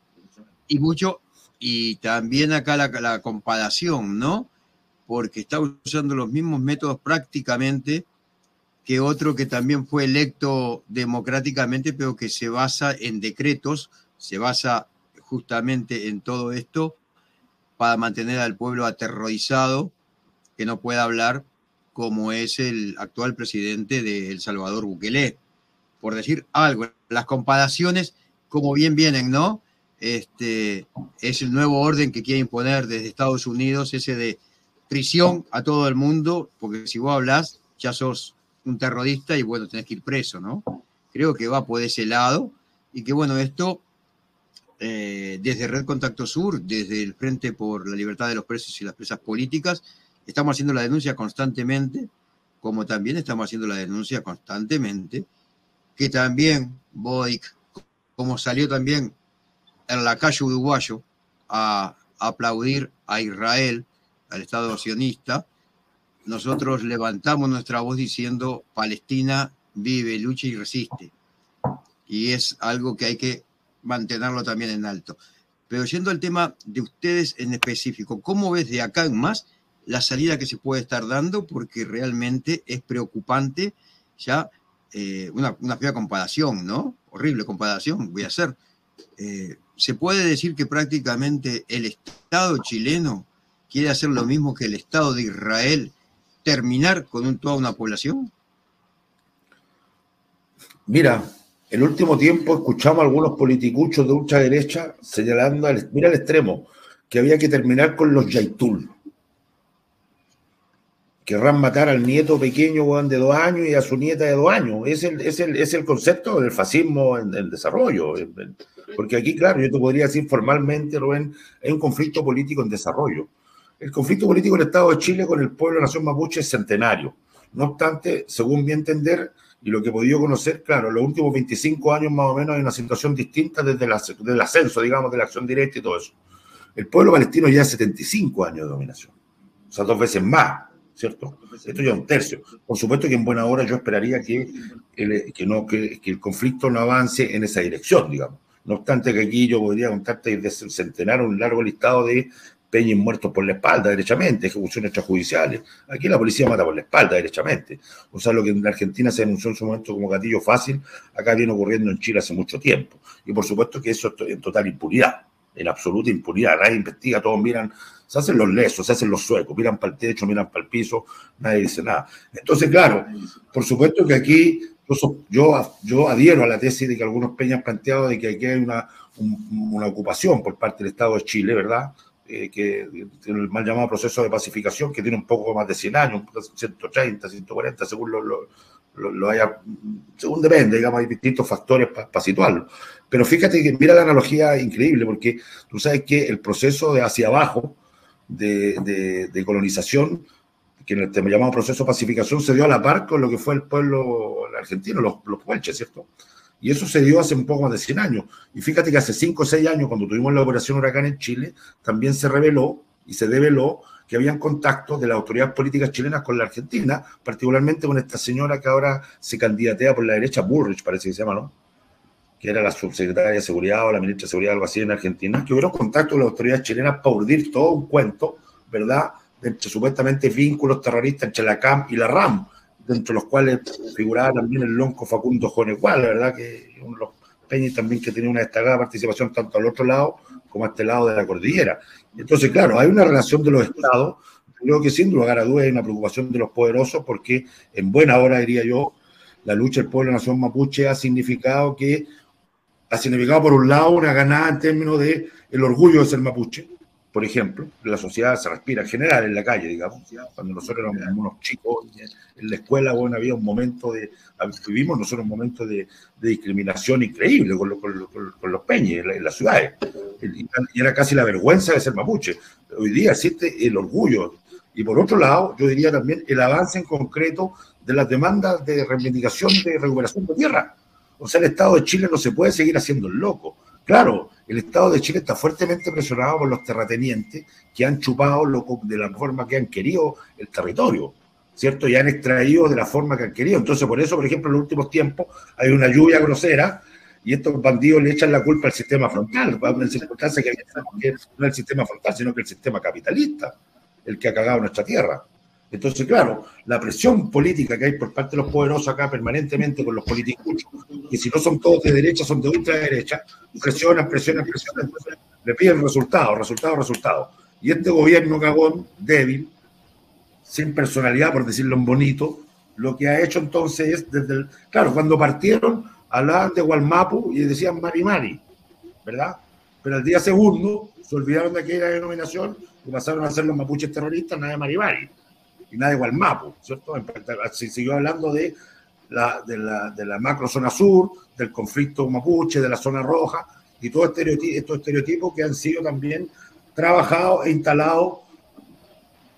y también acá la comparación, ¿no? Porque está usando los mismos métodos prácticamente que otro que también fue electo democráticamente, pero que se basa en decretos, se basa justamente en todo esto para mantener al pueblo aterrorizado, que no pueda hablar, como es el actual presidente de El Salvador, Bukele. Por decir algo, las comparaciones, como bien vienen, ¿no? Es el nuevo orden que quiere imponer desde Estados Unidos, ese de prisión a todo el mundo, porque si vos hablás, ya sos un terrorista y bueno, tenés que ir preso, ¿no? Creo que va por ese lado y que bueno, esto desde Red Contacto Sur, desde el Frente por la Libertad de los Presos y las Presas Políticas, estamos haciendo la denuncia constantemente como también estamos haciendo la denuncia constantemente, que también Boric, como salió también en la calle uruguayo a aplaudir a Israel, al Estado sionista, nosotros levantamos nuestra voz diciendo Palestina vive, lucha y resiste. Y es algo que hay que mantenerlo también en alto. Pero yendo al tema de ustedes en específico, ¿cómo ves de acá en más la salida que se puede estar dando? Porque realmente es preocupante ya una fea comparación, ¿no? Horrible comparación, voy a hacer. Se puede decir que prácticamente el Estado chileno quiere hacer lo mismo que el Estado de Israel, terminar con toda una población. Mira, el último tiempo escuchamos a algunos politicuchos de ultraderecha señalando, mira al extremo, que había que terminar con los Yaitul. Querrán matar al nieto pequeño de 2 años y a su nieta de 2 años. Es el concepto del fascismo en desarrollo. Porque aquí, claro, yo te podría decir formalmente, Rubén, hay un conflicto político en desarrollo. El conflicto político del Estado de Chile con el pueblo de la nación mapuche es centenario. No obstante, según mi entender y lo que he podido conocer, claro, en los últimos 25 años más o menos hay una situación distinta desde el ascenso, digamos, de la acción directa y todo eso. El pueblo palestino ya 75 años de dominación. O sea, 2 veces más, ¿cierto? Esto ya es 1/3. Por supuesto que en buena hora yo esperaría que el conflicto no avance en esa dirección, digamos. No obstante que aquí yo podría contarte desde el centenario un largo listado de peñas muertos por la espalda, derechamente, ejecuciones extrajudiciales. Aquí la policía mata por la espalda, derechamente. O sea, lo que en Argentina se denunció en su momento como gatillo fácil, acá viene ocurriendo en Chile hace mucho tiempo. Y por supuesto que eso es en total impunidad, en absoluta impunidad. Nadie investiga, todos miran, se hacen los lesos, se hacen los suecos, miran para el techo, miran para el piso, nadie dice nada. Entonces, claro, por supuesto que aquí yo adhiero a la tesis de que algunos peñas han planteado de que aquí hay una ocupación por parte del Estado de Chile, ¿verdad? Que el mal llamado proceso de pacificación, que tiene un poco más de 100 años, 130, 140, según según depende, digamos, hay distintos factores para situarlo. Pero fíjate que mira la analogía increíble, porque tú sabes que el proceso de hacia abajo de colonización, que en el tema llamado proceso de pacificación, se dio a la par con lo que fue el pueblo argentino, los puelches, ¿cierto? Y eso se dio hace un poco más de 100 años. Y fíjate que hace 5 o 6 años, cuando tuvimos la operación Huracán en Chile, también se reveló y se develó que habían contactos de las autoridades políticas chilenas con la Argentina, particularmente con esta señora que ahora se candidatea por la derecha, Bullrich parece que se llama, ¿no? Que era la subsecretaria de Seguridad o la ministra de Seguridad, algo así en Argentina, que hubieron contactos con las autoridades chilenas para urdir todo un cuento, ¿verdad?, entre supuestamente vínculos terroristas entre la CAM y la RAM, dentro de los cuales figuraba también el lonco Facundo Jonegual, la verdad que uno de los peñas también que tenía una destacada participación tanto al otro lado como a este lado de la cordillera. Entonces, claro, hay una relación de los estados, creo que sin lugar a dudas hay una preocupación de los poderosos, porque en buena hora, diría yo, la lucha del pueblo de la nación mapuche ha significado por un lado una ganada en términos de el orgullo de ser mapuche. Por ejemplo, la sociedad se respira en general en la calle, digamos. Cuando nosotros éramos unos chicos en la escuela, bueno, vivimos nosotros un momento de discriminación increíble con los peñes en las ciudades. Y era casi la vergüenza de ser mapuche. Hoy día existe el orgullo. Y por otro lado, yo diría también el avance en concreto de las demandas de reivindicación de recuperación de tierra. O sea, el Estado de Chile no se puede seguir haciendo el loco. Claro, el Estado de Chile está fuertemente presionado por los terratenientes que han chupado de la forma que han querido el territorio, ¿cierto? Y han extraído de la forma que han querido. Entonces, por eso, por ejemplo, en los últimos tiempos hay una lluvia grosera y estos bandidos le echan la culpa al sistema frontal, en circunstancias que no es el sistema frontal, sino que el sistema capitalista, el que ha cagado nuestra tierra. Entonces, claro, la presión política que hay por parte de los poderosos acá permanentemente con los políticos, que si no son todos de derecha, son de ultraderecha, presionan, le piden resultados. Y este gobierno cagón, débil, sin personalidad, por decirlo en bonito, lo que ha hecho entonces es, claro, cuando partieron, hablaban de Gualmapu y decían Mari, ¿verdad? Pero al día segundo se olvidaron de aquella denominación y pasaron a ser los mapuches terroristas, nada de Mari. Y nada de Gualmapu, ¿cierto? Se siguió hablando de la macro zona sur, del conflicto mapuche, de la zona roja, y todos estos estereotipos que han sido también trabajados e instalados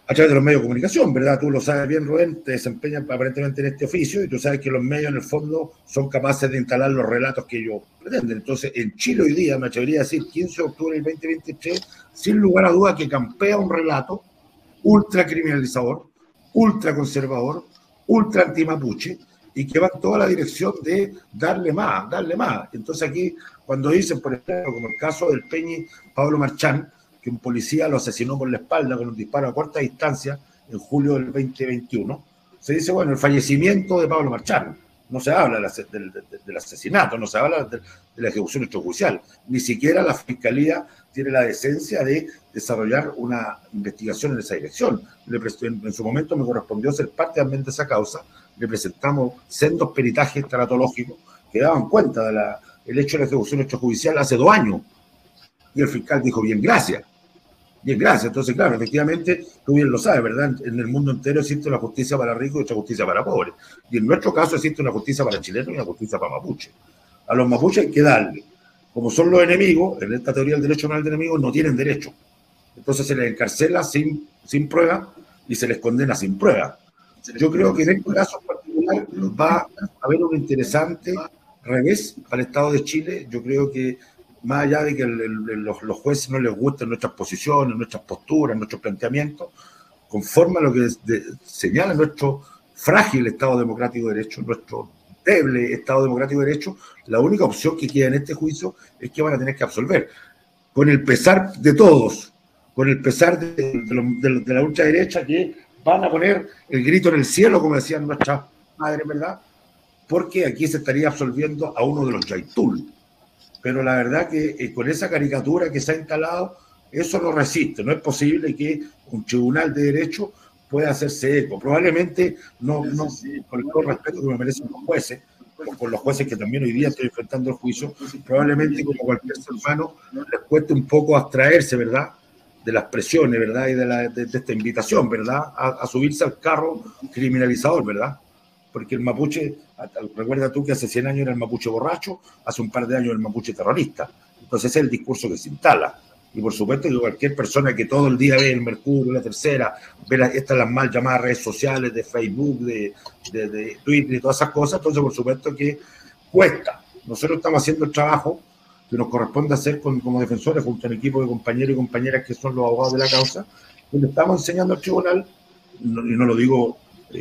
a través de los medios de comunicación, ¿verdad? Tú lo sabes bien, Rubén, te desempeñas aparentemente en este oficio y tú sabes que los medios en el fondo son capaces de instalar los relatos que ellos pretenden. Entonces, en Chile hoy día, me atrevería a decir, 15 de octubre del 2023, sin lugar a duda que campea un relato ultra criminalizador, ultra conservador, ultra antimapuche, y que va en toda la dirección de darle más, darle más. Entonces aquí, cuando dicen, por ejemplo, como el caso del Peñi Pablo Marchán, que un policía lo asesinó por la espalda con un disparo a corta distancia en julio del 2021, se dice, bueno, el fallecimiento de Pablo Marchán. No se habla del asesinato, no se habla de la ejecución extrajudicial. Ni siquiera la Fiscalía tiene la decencia de desarrollar una investigación en esa dirección. En su momento me correspondió ser parte también de esa causa. Le presentamos sendos peritajes tanatológicos que daban cuenta del hecho de la ejecución extrajudicial hace 2 años. Y el fiscal dijo, bien, gracias. Bien, gracias. Entonces, claro, efectivamente, tú bien lo sabes, ¿verdad? En el mundo entero existe una justicia para ricos y otra justicia para pobres. Y en nuestro caso existe una justicia para chilenos y una justicia para mapuche. A los mapuches hay que darle. Como son los enemigos, en esta teoría del derecho penal de enemigos, no tienen derecho. Entonces se les encarcela sin prueba y se les condena sin prueba. Yo creo que en este caso en particular va a haber un interesante revés para el Estado de Chile. Yo creo que más allá de que los jueces no les gusten nuestras posiciones, nuestras posturas, nuestros planteamientos, conforme a lo que señala nuestro frágil Estado Democrático de Derecho, nuestro deble Estado Democrático de Derecho, la única opción que queda en este juicio es que van a tener que absolver. Con el pesar de todos, con el pesar de la ultraderecha, que van a poner el grito en el cielo, como decían nuestras madres, ¿verdad? Porque aquí se estaría absolviendo a uno de los Yaitul. Pero la verdad que con esa caricatura que se ha instalado, eso no resiste. No es posible que un tribunal de derecho pueda hacerse eco. Probablemente, no con el todo respeto que me merecen los jueces, o con los jueces que también hoy día estoy enfrentando el juicio, probablemente como cualquier ser humano les cueste un poco abstraerse, ¿verdad?, de las presiones, ¿verdad?, y de esta invitación, ¿verdad?, a subirse al carro criminalizador, ¿verdad? Porque el mapuche, recuerda tú que hace 100 años era el mapuche borracho, hace un par de años el mapuche terrorista. Entonces ese es el discurso que se instala. Y por supuesto que cualquier persona que todo el día ve el Mercurio, la Tercera, ve estas las mal llamadas redes sociales de Facebook, de Twitter y todas esas cosas, entonces por supuesto que cuesta. Nosotros estamos haciendo el trabajo que nos corresponde hacer como defensores junto a un equipo de compañeros y compañeras que son los abogados de la causa, donde estamos enseñando al tribunal, y no lo digo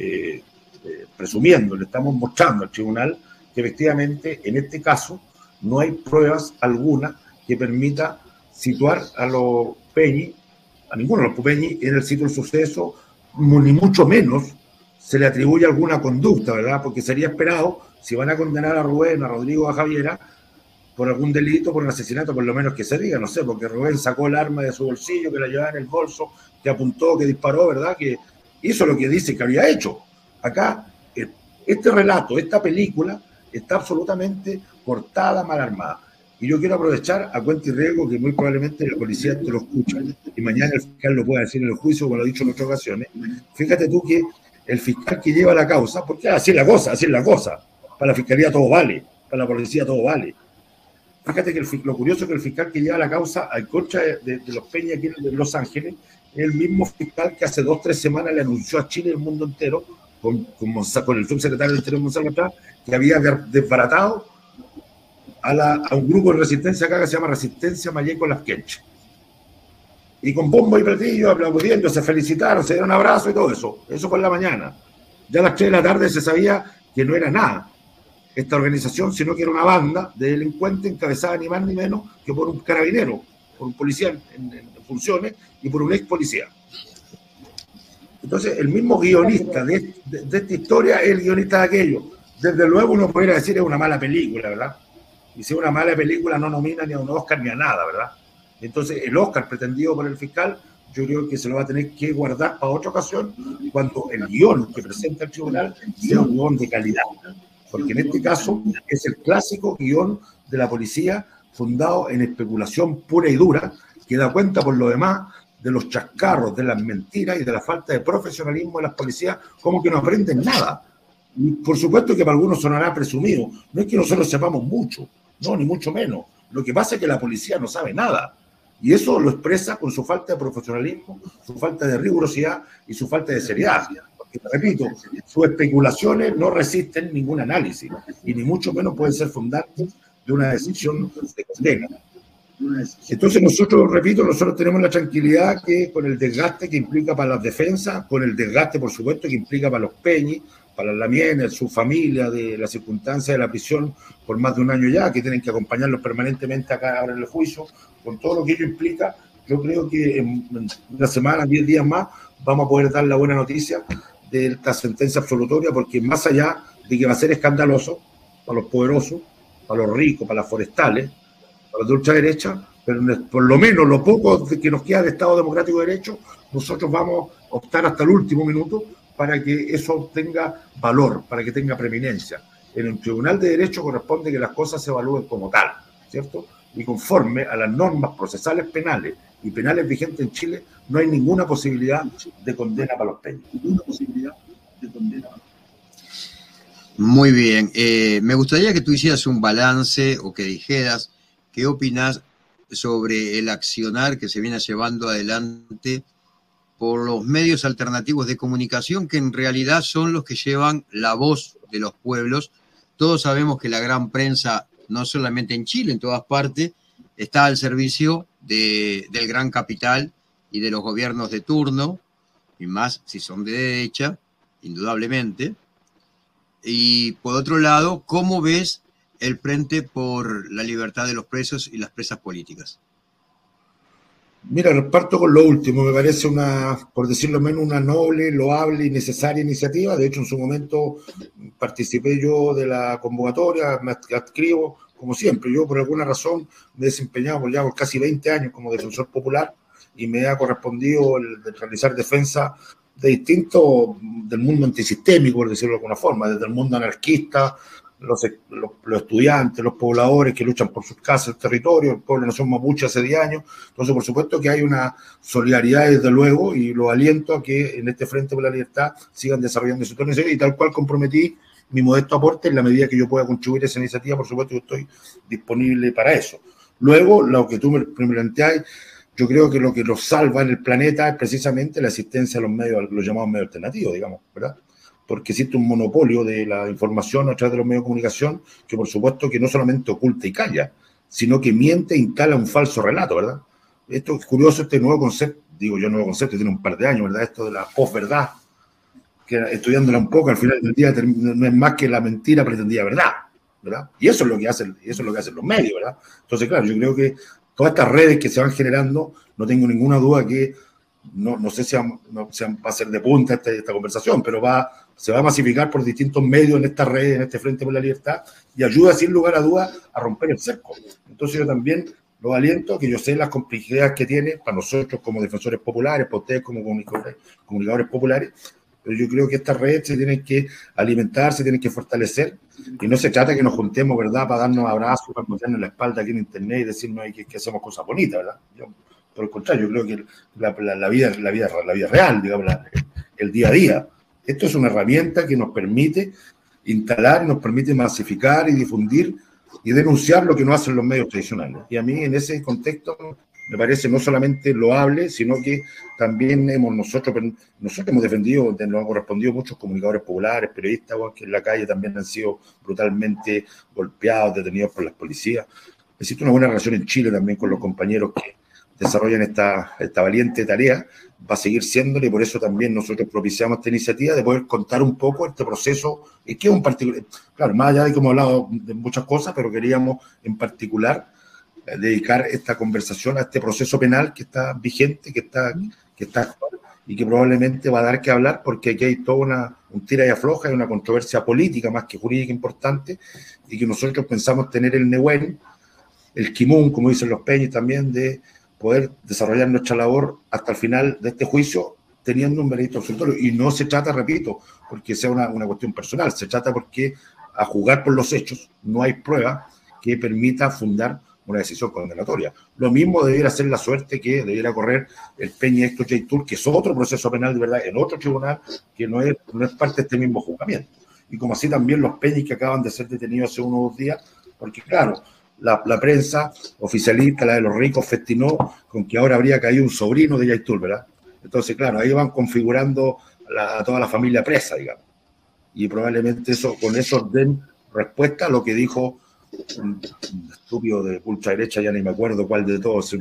presumiendo, le estamos mostrando al tribunal que efectivamente en este caso no hay pruebas alguna que permita situar a los Peñi, a ninguno de los Peñi en el sitio del suceso, ni mucho menos se le atribuye alguna conducta, ¿verdad? Porque sería esperado, si van a condenar a Rubén, a Rodrigo, a Javiera, por algún delito, por un asesinato, por lo menos que se diga, no sé, porque Rubén sacó el arma de su bolsillo, que la llevaba en el bolso, que apuntó, que disparó, ¿verdad? Que hizo lo que dice que había hecho. Acá, este relato, esta película, está absolutamente cortada, mal armada. Y yo quiero aprovechar a cuenta y riesgo que muy probablemente la policía te lo escucha y mañana el fiscal lo pueda decir en el juicio, como lo ha dicho en otras ocasiones. Fíjate tú que el fiscal que lleva la causa, porque así es la cosa, para la fiscalía todo vale, para la policía todo vale. Fíjate que lo curioso es que el fiscal que lleva la causa en contra de los Peña aquí en Los Ángeles es el mismo fiscal que hace 2 o 3 semanas le anunció a Chile y al mundo entero, con el subsecretario del Interior, Gonzalo Prat, que había desbaratado a un grupo de resistencia acá que se llama Resistencia Mayeco Las Quenches. Y con bombo y platillo, aplaudiendo, se felicitaron, se dieron un abrazo y todo eso. Eso fue en la mañana. Ya a las 3 de la tarde se sabía que no era nada esta organización, sino que era una banda de delincuentes encabezada ni más ni menos que por un carabinero, por un policía en funciones y por un ex policía. Entonces, el mismo guionista de esta historia es el guionista de aquello. Desde luego uno podría decir es una mala película, ¿verdad? Y si es una mala película no nomina ni a un Oscar ni a nada, ¿verdad? Entonces, el Oscar pretendido por el fiscal, yo creo que se lo va a tener que guardar para otra ocasión cuando el guión que presenta el tribunal sea un guión de calidad. Porque en este caso es el clásico guión de la policía fundado en especulación pura y dura, que da cuenta por lo demás de los chascarros, de las mentiras y de la falta de profesionalismo de las policías, como que no aprenden nada. Y por supuesto que para algunos sonará presumido. No es que nosotros sepamos mucho, no, ni mucho menos. Lo que pasa es que la policía no sabe nada. Y eso lo expresa con su falta de profesionalismo, su falta de rigurosidad y su falta de seriedad. Porque, repito, sus especulaciones no resisten ningún análisis y ni mucho menos pueden ser fundantes de una decisión de condena. Entonces nosotros, repito, nosotros tenemos la tranquilidad que con el desgaste que implica para las defensas, con el desgaste, por supuesto, que implica para los Peñi, para la Lamienes, su familia, de las circunstancias de la prisión por más de un año ya, que tienen que acompañarlos permanentemente acá ahora en el juicio, con todo lo que ello implica, yo creo que en una semana, 10 días más, vamos a poder dar la buena noticia de esta sentencia absolutoria, porque más allá de que va a ser escandaloso para los poderosos, para los ricos, para las forestales, para los de ultraderecha, pero por lo menos lo poco que nos queda de Estado Democrático de Derecho, nosotros vamos a optar hasta el último minuto para que eso tenga valor, para que tenga preeminencia. En el Tribunal de Derecho corresponde que las cosas se evalúen como tal, ¿cierto? Y conforme a las normas procesales penales y penales vigentes en Chile, no hay ninguna posibilidad de condena para los Peñi. Ninguna posibilidad de condena. Muy bien. Me gustaría que tú hicieras un balance o que dijeras qué opinas sobre el accionar que se viene llevando adelante por los medios alternativos de comunicación, que en realidad son los que llevan la voz de los pueblos. Todos sabemos que la gran prensa, no solamente en Chile, en todas partes, está al servicio del gran capital y de los gobiernos de turno, y más si son de derecha, indudablemente. Y por otro lado, ¿cómo ves el frente por la libertad de los presos y las presas políticas? Mira, reparto con lo último. Me parece por decirlo menos, una noble, loable y necesaria iniciativa. De hecho, en su momento participé yo de la convocatoria, me adscribo, como siempre. Yo, por alguna razón, me he desempeñado por casi 20 años como defensor popular y me ha correspondido el de realizar defensa de distintos, del mundo antisistémico, por decirlo de alguna forma, desde el mundo anarquista, los estudiantes, los pobladores que luchan por sus casas, el territorio, el pueblo de Nación Mapuche hace 10 años. Entonces, por supuesto que hay una solidaridad, desde luego, y lo aliento a que en este Frente por la Libertad sigan desarrollando su iniciativa, y tal cual comprometí mi modesto aporte, en la medida que yo pueda contribuir a esa iniciativa, por supuesto que estoy disponible para eso. Luego, lo que tú me planteas, yo creo que lo que nos salva en el planeta es precisamente la existencia de los medios, los llamados medios alternativos, digamos, ¿verdad? Porque existe un monopolio de la información a través de los medios de comunicación que, por supuesto, que no solamente oculta y calla, sino que miente e instala un falso relato, ¿verdad? Esto es curioso, este nuevo concepto, digo yo nuevo concepto, tiene un par de años, ¿verdad? Esto de la posverdad, que estudiándola un poco, al final del día no es más que la mentira pretendida verdad, ¿verdad? Y eso es lo que hacen los medios, ¿verdad? Entonces, claro, yo creo que todas estas redes que se van generando, no tengo ninguna duda que, no sé si va a ser de punta esta conversación, pero se va a masificar por distintos medios en estas redes, en este Frente por la Libertad, y ayuda sin lugar a dudas a romper el cerco. Entonces yo también lo aliento, que yo sé las complejidades que tiene para nosotros como defensores populares, para ustedes como comunicadores populares, pero yo creo que estas redes se tienen que alimentar, se tienen que fortalecer, y no se trata que nos juntemos, ¿verdad?, para darnos abrazos, para ponernos la espalda aquí en internet y decirnos que hacemos cosas bonitas, ¿verdad? Por el contrario, yo creo que la vida real, digamos, el día a día. Esto es una herramienta que nos permite instalar, nos permite masificar y difundir y denunciar lo que no hacen los medios tradicionales. Y a mí en ese contexto me parece no solamente loable, sino que también nosotros hemos defendido, nos han correspondido muchos comunicadores populares, periodistas, que en la calle también han sido brutalmente golpeados, detenidos por las policías. Existe una buena relación en Chile también con los compañeros que desarrollan esta valiente tarea, va a seguir siéndole, y por eso también nosotros propiciamos esta iniciativa de poder contar un poco este proceso, y que es un particular, claro, más allá de que hemos hablado de muchas cosas, pero queríamos en particular dedicar esta conversación a este proceso penal que está vigente, que está actual, y que probablemente va a dar que hablar, porque aquí hay toda un tira y afloja, y una controversia política más que jurídica importante, y que nosotros pensamos tener el Nehuen, el Kimun, como dicen los Peñis también, de poder desarrollar nuestra labor hasta el final de este juicio teniendo un veredicto absolutorio. Y no se trata, repito, porque sea una cuestión personal, se trata porque a jugar por los hechos no hay prueba que permita fundar una decisión condenatoria. Lo mismo debiera ser la suerte que debiera correr el Peñi Héctor Yaitul, que es otro proceso penal de verdad, en otro tribunal, que no es parte de este mismo juzgamiento. Y como así también los Peñis que acaban de ser detenidos hace unos días, porque claro, la prensa oficialista, la de los ricos, festinó con que ahora habría caído un sobrino de Yaitul, ¿verdad? Entonces, claro, ahí van configurando a toda la familia presa, digamos. Y probablemente con eso den respuesta a lo que dijo un estúpido de ultraderecha, ya ni me acuerdo cuál de todos,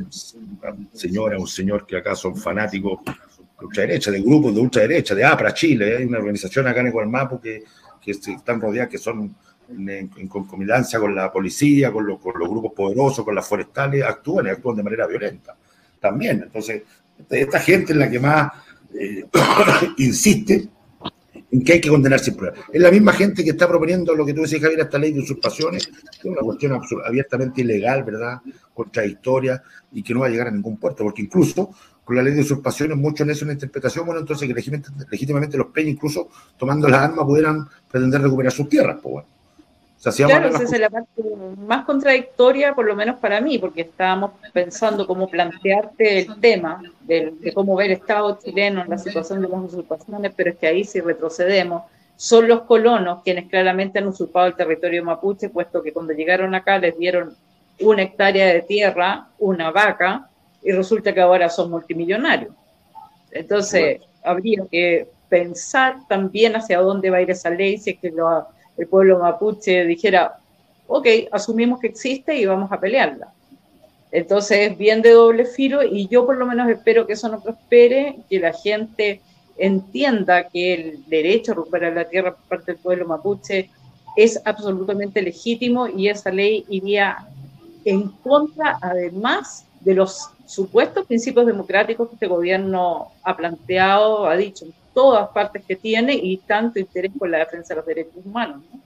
un señor que acá son fanáticos de ultraderecha, de grupos de ultraderecha, de APRA Chile, hay una organización acá en Ecuador que están rodeadas, que son en concomidancia con la policía, con los grupos poderosos, con las forestales, actúan de manera violenta también. Entonces, esta gente es la que más insiste en que hay que condenar sin pruebas. Es la misma gente que está proponiendo lo que tú decías, Javier, esta ley de usurpaciones, que es una cuestión abiertamente ilegal, ¿verdad?, contradictoria, y que no va a llegar a ningún puerto, porque incluso con la ley de usurpaciones, mucho en eso una interpretación, bueno, entonces que legítimamente los peñas, incluso tomando las armas, pudieran pretender recuperar sus tierras, pues bueno. O sea, si claro, esa es la parte más contradictoria, por lo menos para mí, porque estábamos pensando cómo plantearte el tema de cómo ver el Estado chileno en la situación de las usurpaciones, pero es que ahí si retrocedemos, son los colonos quienes claramente han usurpado el territorio mapuche, puesto que cuando llegaron acá les dieron 1 hectárea de tierra, una vaca, y resulta que ahora son multimillonarios. Entonces, habría que pensar también hacia dónde va a ir esa ley, si es que el pueblo mapuche dijera, ok, asumimos que existe y vamos a pelearla. Entonces es bien de doble filo, y yo por lo menos espero que eso no prospere, que la gente entienda que el derecho a recuperar la tierra por parte del pueblo mapuche es absolutamente legítimo, y esa ley iría en contra, además, de los supuestos principios democráticos que este gobierno ha planteado, ha dicho en todas partes que tiene, y tanto interés por la defensa de los derechos humanos, ¿no?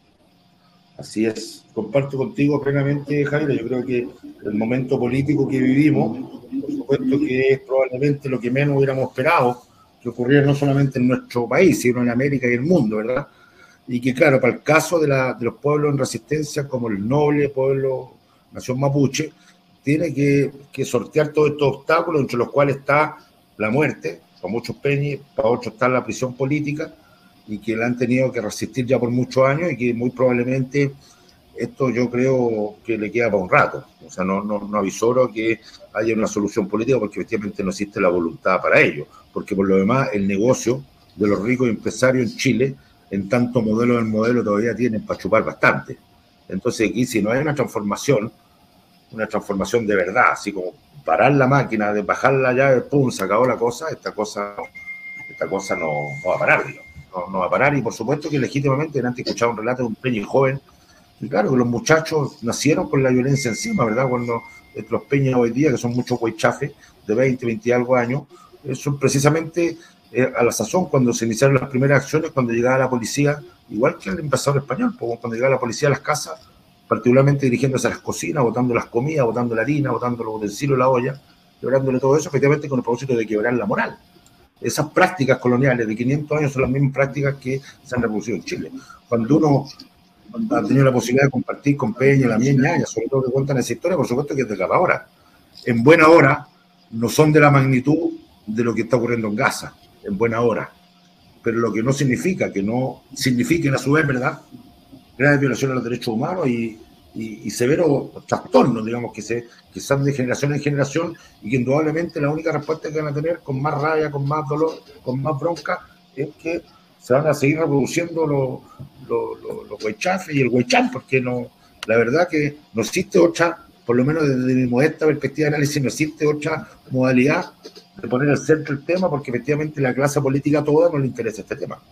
Así es, comparto contigo plenamente, Javier. Yo creo que el momento político que vivimos, por supuesto que es probablemente lo que menos hubiéramos esperado que ocurriera, no solamente en nuestro país, sino en América y el mundo, ¿verdad? Y que, claro, para el caso de los pueblos en resistencia, como el noble pueblo, nación mapuche, tiene que sortear todos estos obstáculos, entre los cuales está la muerte, para muchos peñas, para otros está la prisión política, y que la han tenido que resistir ya por muchos años, y que muy probablemente esto yo creo que le queda para un rato. O sea, no avisoro que haya una solución política, porque efectivamente no existe la voluntad para ello, porque por lo demás el negocio de los ricos empresarios en Chile, en tanto modelo del modelo, todavía tienen para chupar bastante. Entonces aquí, si no hay una transformación de verdad, así como parar la máquina, de bajar la llave, pum, se acabó la cosa, esta cosa no va a parar, digamos. No va a parar, y por supuesto que legítimamente, antes escuchaba un relato de un peña joven, y claro que los muchachos nacieron con la violencia encima, ¿verdad? Cuando los peñas hoy día, que son muchos huaychafes de 20 y algo años, son precisamente a la sazón cuando se iniciaron las primeras acciones, cuando llegaba la policía, igual que el embajador español, cuando llegaba la policía a las casas, particularmente dirigiéndose a las cocinas, botando las comidas, botando la harina, botando los utensilios, la olla, quebrándole todo eso, efectivamente con el propósito de quebrar la moral. Esas prácticas coloniales de 500 años son las mismas prácticas que se han reproducido en Chile. Cuando uno ha tenido la posibilidad de compartir con Peña, la mía, ñaña, sobre todo que cuentan esa historia, por supuesto que es de cada hora. En buena hora no son de la magnitud de lo que está ocurriendo en Gaza, en buena hora. Pero lo que no significa que no signifiquen a su vez, ¿verdad?, graves violaciones a los derechos humanos y severos trastornos, digamos, que se dan de generación en generación, y que indudablemente la única respuesta que van a tener, con más rabia, con más dolor, con más bronca, es que se van a seguir reproduciendo los huaychafes y el huaychán, porque la verdad que no existe otra, por lo menos desde mi modesta perspectiva de análisis, no existe otra modalidad de poner al centro el tema, porque efectivamente la clase política toda no le interesa este tema.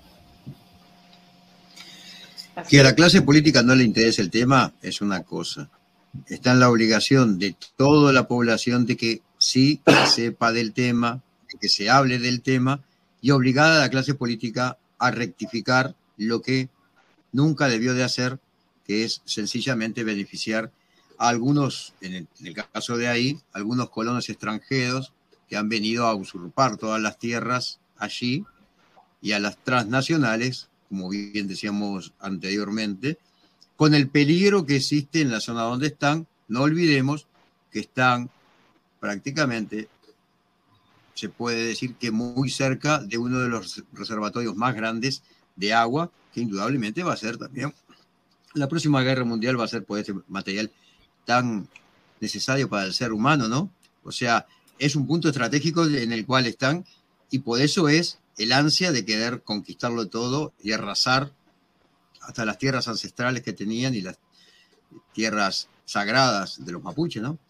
Que a la clase política no le interese el tema es una cosa. Está en la obligación de toda la población de que sí sepa del tema, de que se hable del tema, y obligada a la clase política a rectificar lo que nunca debió de hacer, que es sencillamente beneficiar a algunos, en el caso de ahí, algunos colonos extranjeros que han venido a usurpar todas las tierras allí, y a las transnacionales, como bien decíamos anteriormente, con el peligro que existe en la zona donde están. No olvidemos que están prácticamente, se puede decir que muy cerca de uno de los reservatorios más grandes de agua, que indudablemente va a ser también, la próxima guerra mundial va a ser por este material tan necesario para el ser humano, ¿no? O sea, es un punto estratégico en el cual están, y por eso es el ansia de querer conquistarlo todo y arrasar hasta las tierras ancestrales que tenían y las tierras sagradas de los mapuches, ¿no?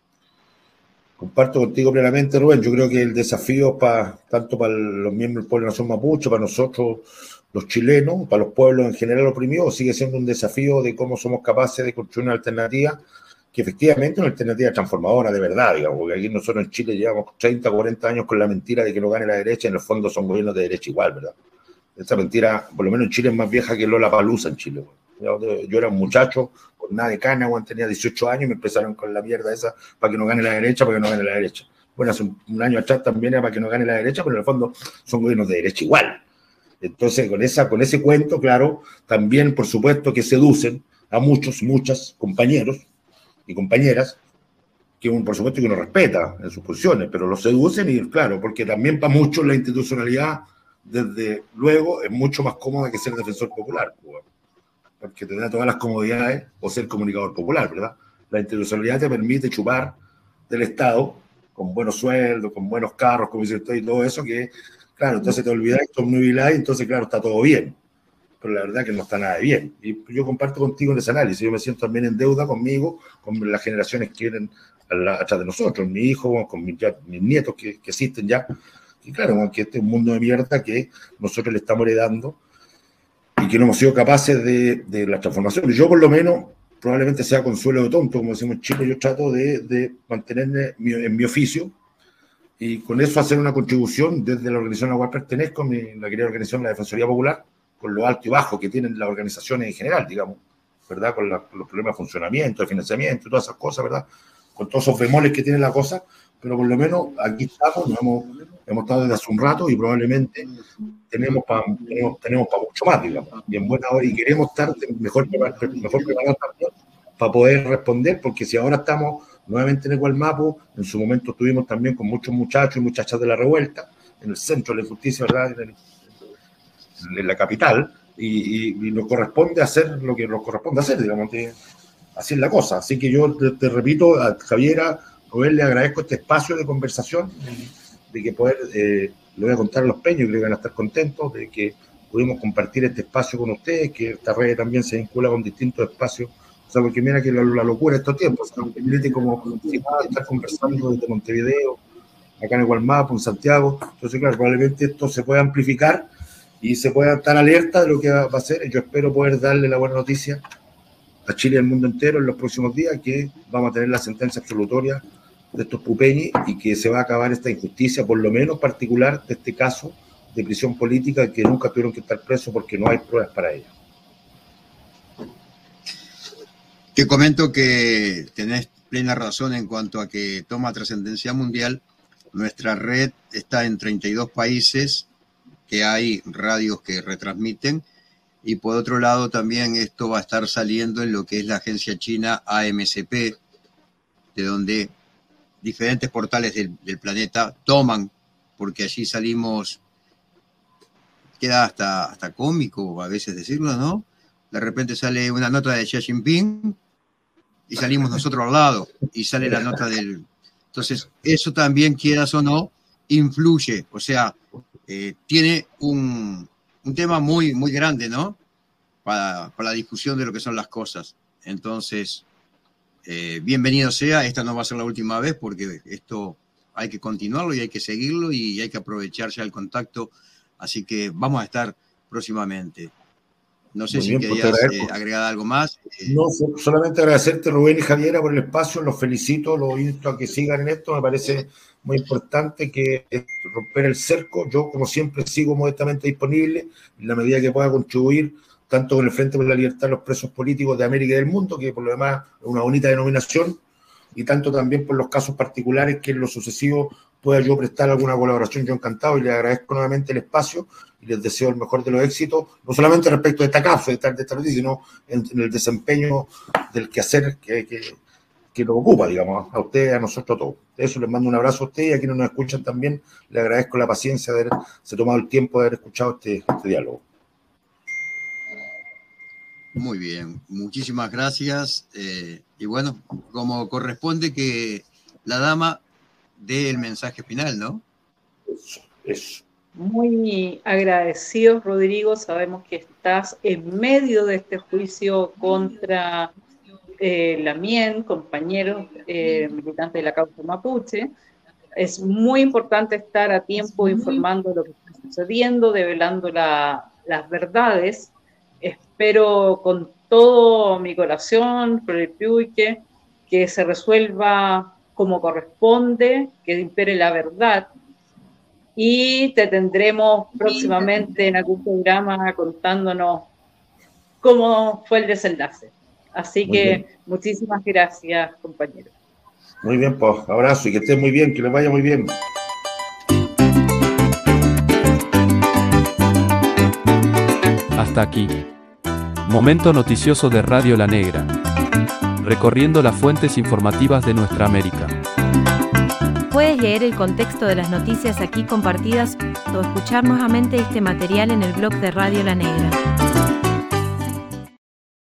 Comparto contigo plenamente, Rubén. Yo creo que el desafío tanto para los miembros del pueblo de la nación mapuche, para nosotros los chilenos, para los pueblos en general oprimidos, sigue siendo un desafío de cómo somos capaces de construir una alternativa que efectivamente es una alternativa transformadora de verdad, digamos, porque aquí nosotros en Chile llevamos 30, 40 años con la mentira de que no gane la derecha, y en el fondo son gobiernos de derecha igual, ¿verdad? Esta mentira, por lo menos en Chile, es más vieja que Lollapalooza en Chile. Yo era un muchacho con nada de cana, tenía 18 años y me empezaron con la mierda esa para que no gane la derecha, para que no gane la derecha. Bueno, hace un año atrás también era para que no gane la derecha, pero en el fondo son gobiernos de derecha igual. Entonces, con ese cuento, claro, también, por supuesto, que seducen a muchas compañeros y compañeras, que por supuesto que uno respeta en sus posiciones, pero los seducen y, claro, porque también para muchos la institucionalidad, desde luego, es mucho más cómoda que ser defensor popular, porque te da todas las comodidades o ser comunicador popular, ¿verdad? La institucionalidad te permite chupar del Estado con buenos sueldos, con buenos carros, como dice usted, y todo eso, que, claro, entonces te olvidas, te obnubilas, y entonces, claro, está todo bien. Pero la verdad que no está nada bien. Y yo comparto contigo en ese análisis. Yo me siento también en deuda conmigo, con las generaciones que vienen atrás de nosotros, mi hijo, con mis nietos que existen ya. Y claro, que este es un mundo de mierda que nosotros le estamos heredando y que no hemos sido capaces de la transformación. Yo, por lo menos, probablemente sea consuelo de tonto, como decimos en Chile, yo trato de mantenerme en mi oficio y con eso hacer una contribución desde la organización a la cual pertenezco, la querida organización La Defensoría Popular, con lo alto y bajo que tienen las organizaciones en general, digamos, ¿verdad? Con los problemas de funcionamiento, de financiamiento, todas esas cosas, ¿verdad? Con todos esos bemoles que tiene la cosa, pero por lo menos aquí estamos, hemos estado desde hace un rato y probablemente tenemos para mucho más, digamos, y en buena hora, y queremos estar mejor preparados también para poder responder, porque si ahora estamos nuevamente en Ecualmapu, en su momento estuvimos también con muchos muchachos y muchachas de la revuelta, en el centro de la justicia, ¿verdad? En la capital, y nos corresponde hacer lo que nos corresponde hacer, digamos, así es la cosa. Así que yo te repito, a Javiera, Rubén, le agradezco este espacio de conversación, de que poder, le voy a contar a los peños, creo que van a estar contentos de que pudimos compartir este espacio con ustedes, que esta red también se vincula con distintos espacios, o sea, porque mira que la locura de estos tiempos, o sea, que como si estar conversando desde Montevideo, acá en Ecualmapu, en Santiago, entonces claro, probablemente esto se pueda amplificar y se pueda estar alerta de lo que va a hacer. Yo espero poder darle la buena noticia a Chile y al mundo entero en los próximos días, que vamos a tener la sentencia absolutoria de estos pupeñis y que se va a acabar esta injusticia, por lo menos particular de este caso de prisión política, que nunca tuvieron que estar presos porque no hay pruebas para ello. Te comento que tenés plena razón en cuanto a que toma trascendencia mundial. Nuestra red está en 32 países, que hay radios que retransmiten, y por otro lado también esto va a estar saliendo en lo que es la agencia china AMCP, de donde diferentes portales del planeta toman, porque allí salimos, queda hasta cómico a veces decirlo, ¿no? De repente sale una nota de Xi Jinping y salimos nosotros al lado y sale la nota del... Entonces, eso también, quieras o no, influye, o sea, tiene un tema muy, muy grande, ¿no? Para la discusión de lo que son las cosas. Entonces, bienvenido sea, esta no va a ser la última vez, porque esto hay que continuarlo y hay que seguirlo y hay que aprovecharse del contacto, así que vamos a estar próximamente. No sé si querías agregar algo más. No, solamente agradecerte, Rubén y Javiera, por el espacio, los felicito, los invito a que sigan en esto, me parece muy importante que romper el cerco. Yo, como siempre, sigo modestamente disponible en la medida que pueda contribuir, tanto con el Frente por la Libertad de los Presos Políticos de América y del Mundo, que por lo demás es una bonita denominación, y tanto también por los casos particulares que en lo sucesivo pueda yo prestar alguna colaboración. Yo encantado, y les agradezco nuevamente el espacio y les deseo el mejor de los éxitos, no solamente respecto de esta causa, de esta noticia, sino en el desempeño del quehacer que lo ocupa, digamos, a ustedes, a nosotros, a todos. Eso, les mando un abrazo a ustedes y a quienes nos escuchan también, les agradezco la paciencia de haberse tomado el tiempo de haber escuchado este diálogo. Muy bien, muchísimas gracias. Y bueno, como corresponde que la dama dé el mensaje final, ¿no? Eso. Muy agradecidos, Rodrigo. Sabemos que estás en medio de este juicio contra la MIEN, compañeros militantes de la causa mapuche. Es muy importante estar a tiempo informando lo que está sucediendo, develando las verdades. Espero con todo mi corazón, que se resuelva como corresponde, que impere la verdad. Y te tendremos próximamente en algún programa contándonos cómo fue el desenlace. Así Muy que bien. muchísimas gracias, compañeros. Muy bien, pues abrazo y que estés muy bien, que les vaya muy bien. Hasta aquí. Momento noticioso de Radio La Negra. Recorriendo las fuentes informativas de nuestra América. Puedes leer el contexto de las noticias aquí compartidas o escuchar nuevamente este material en el blog de Radio La Negra.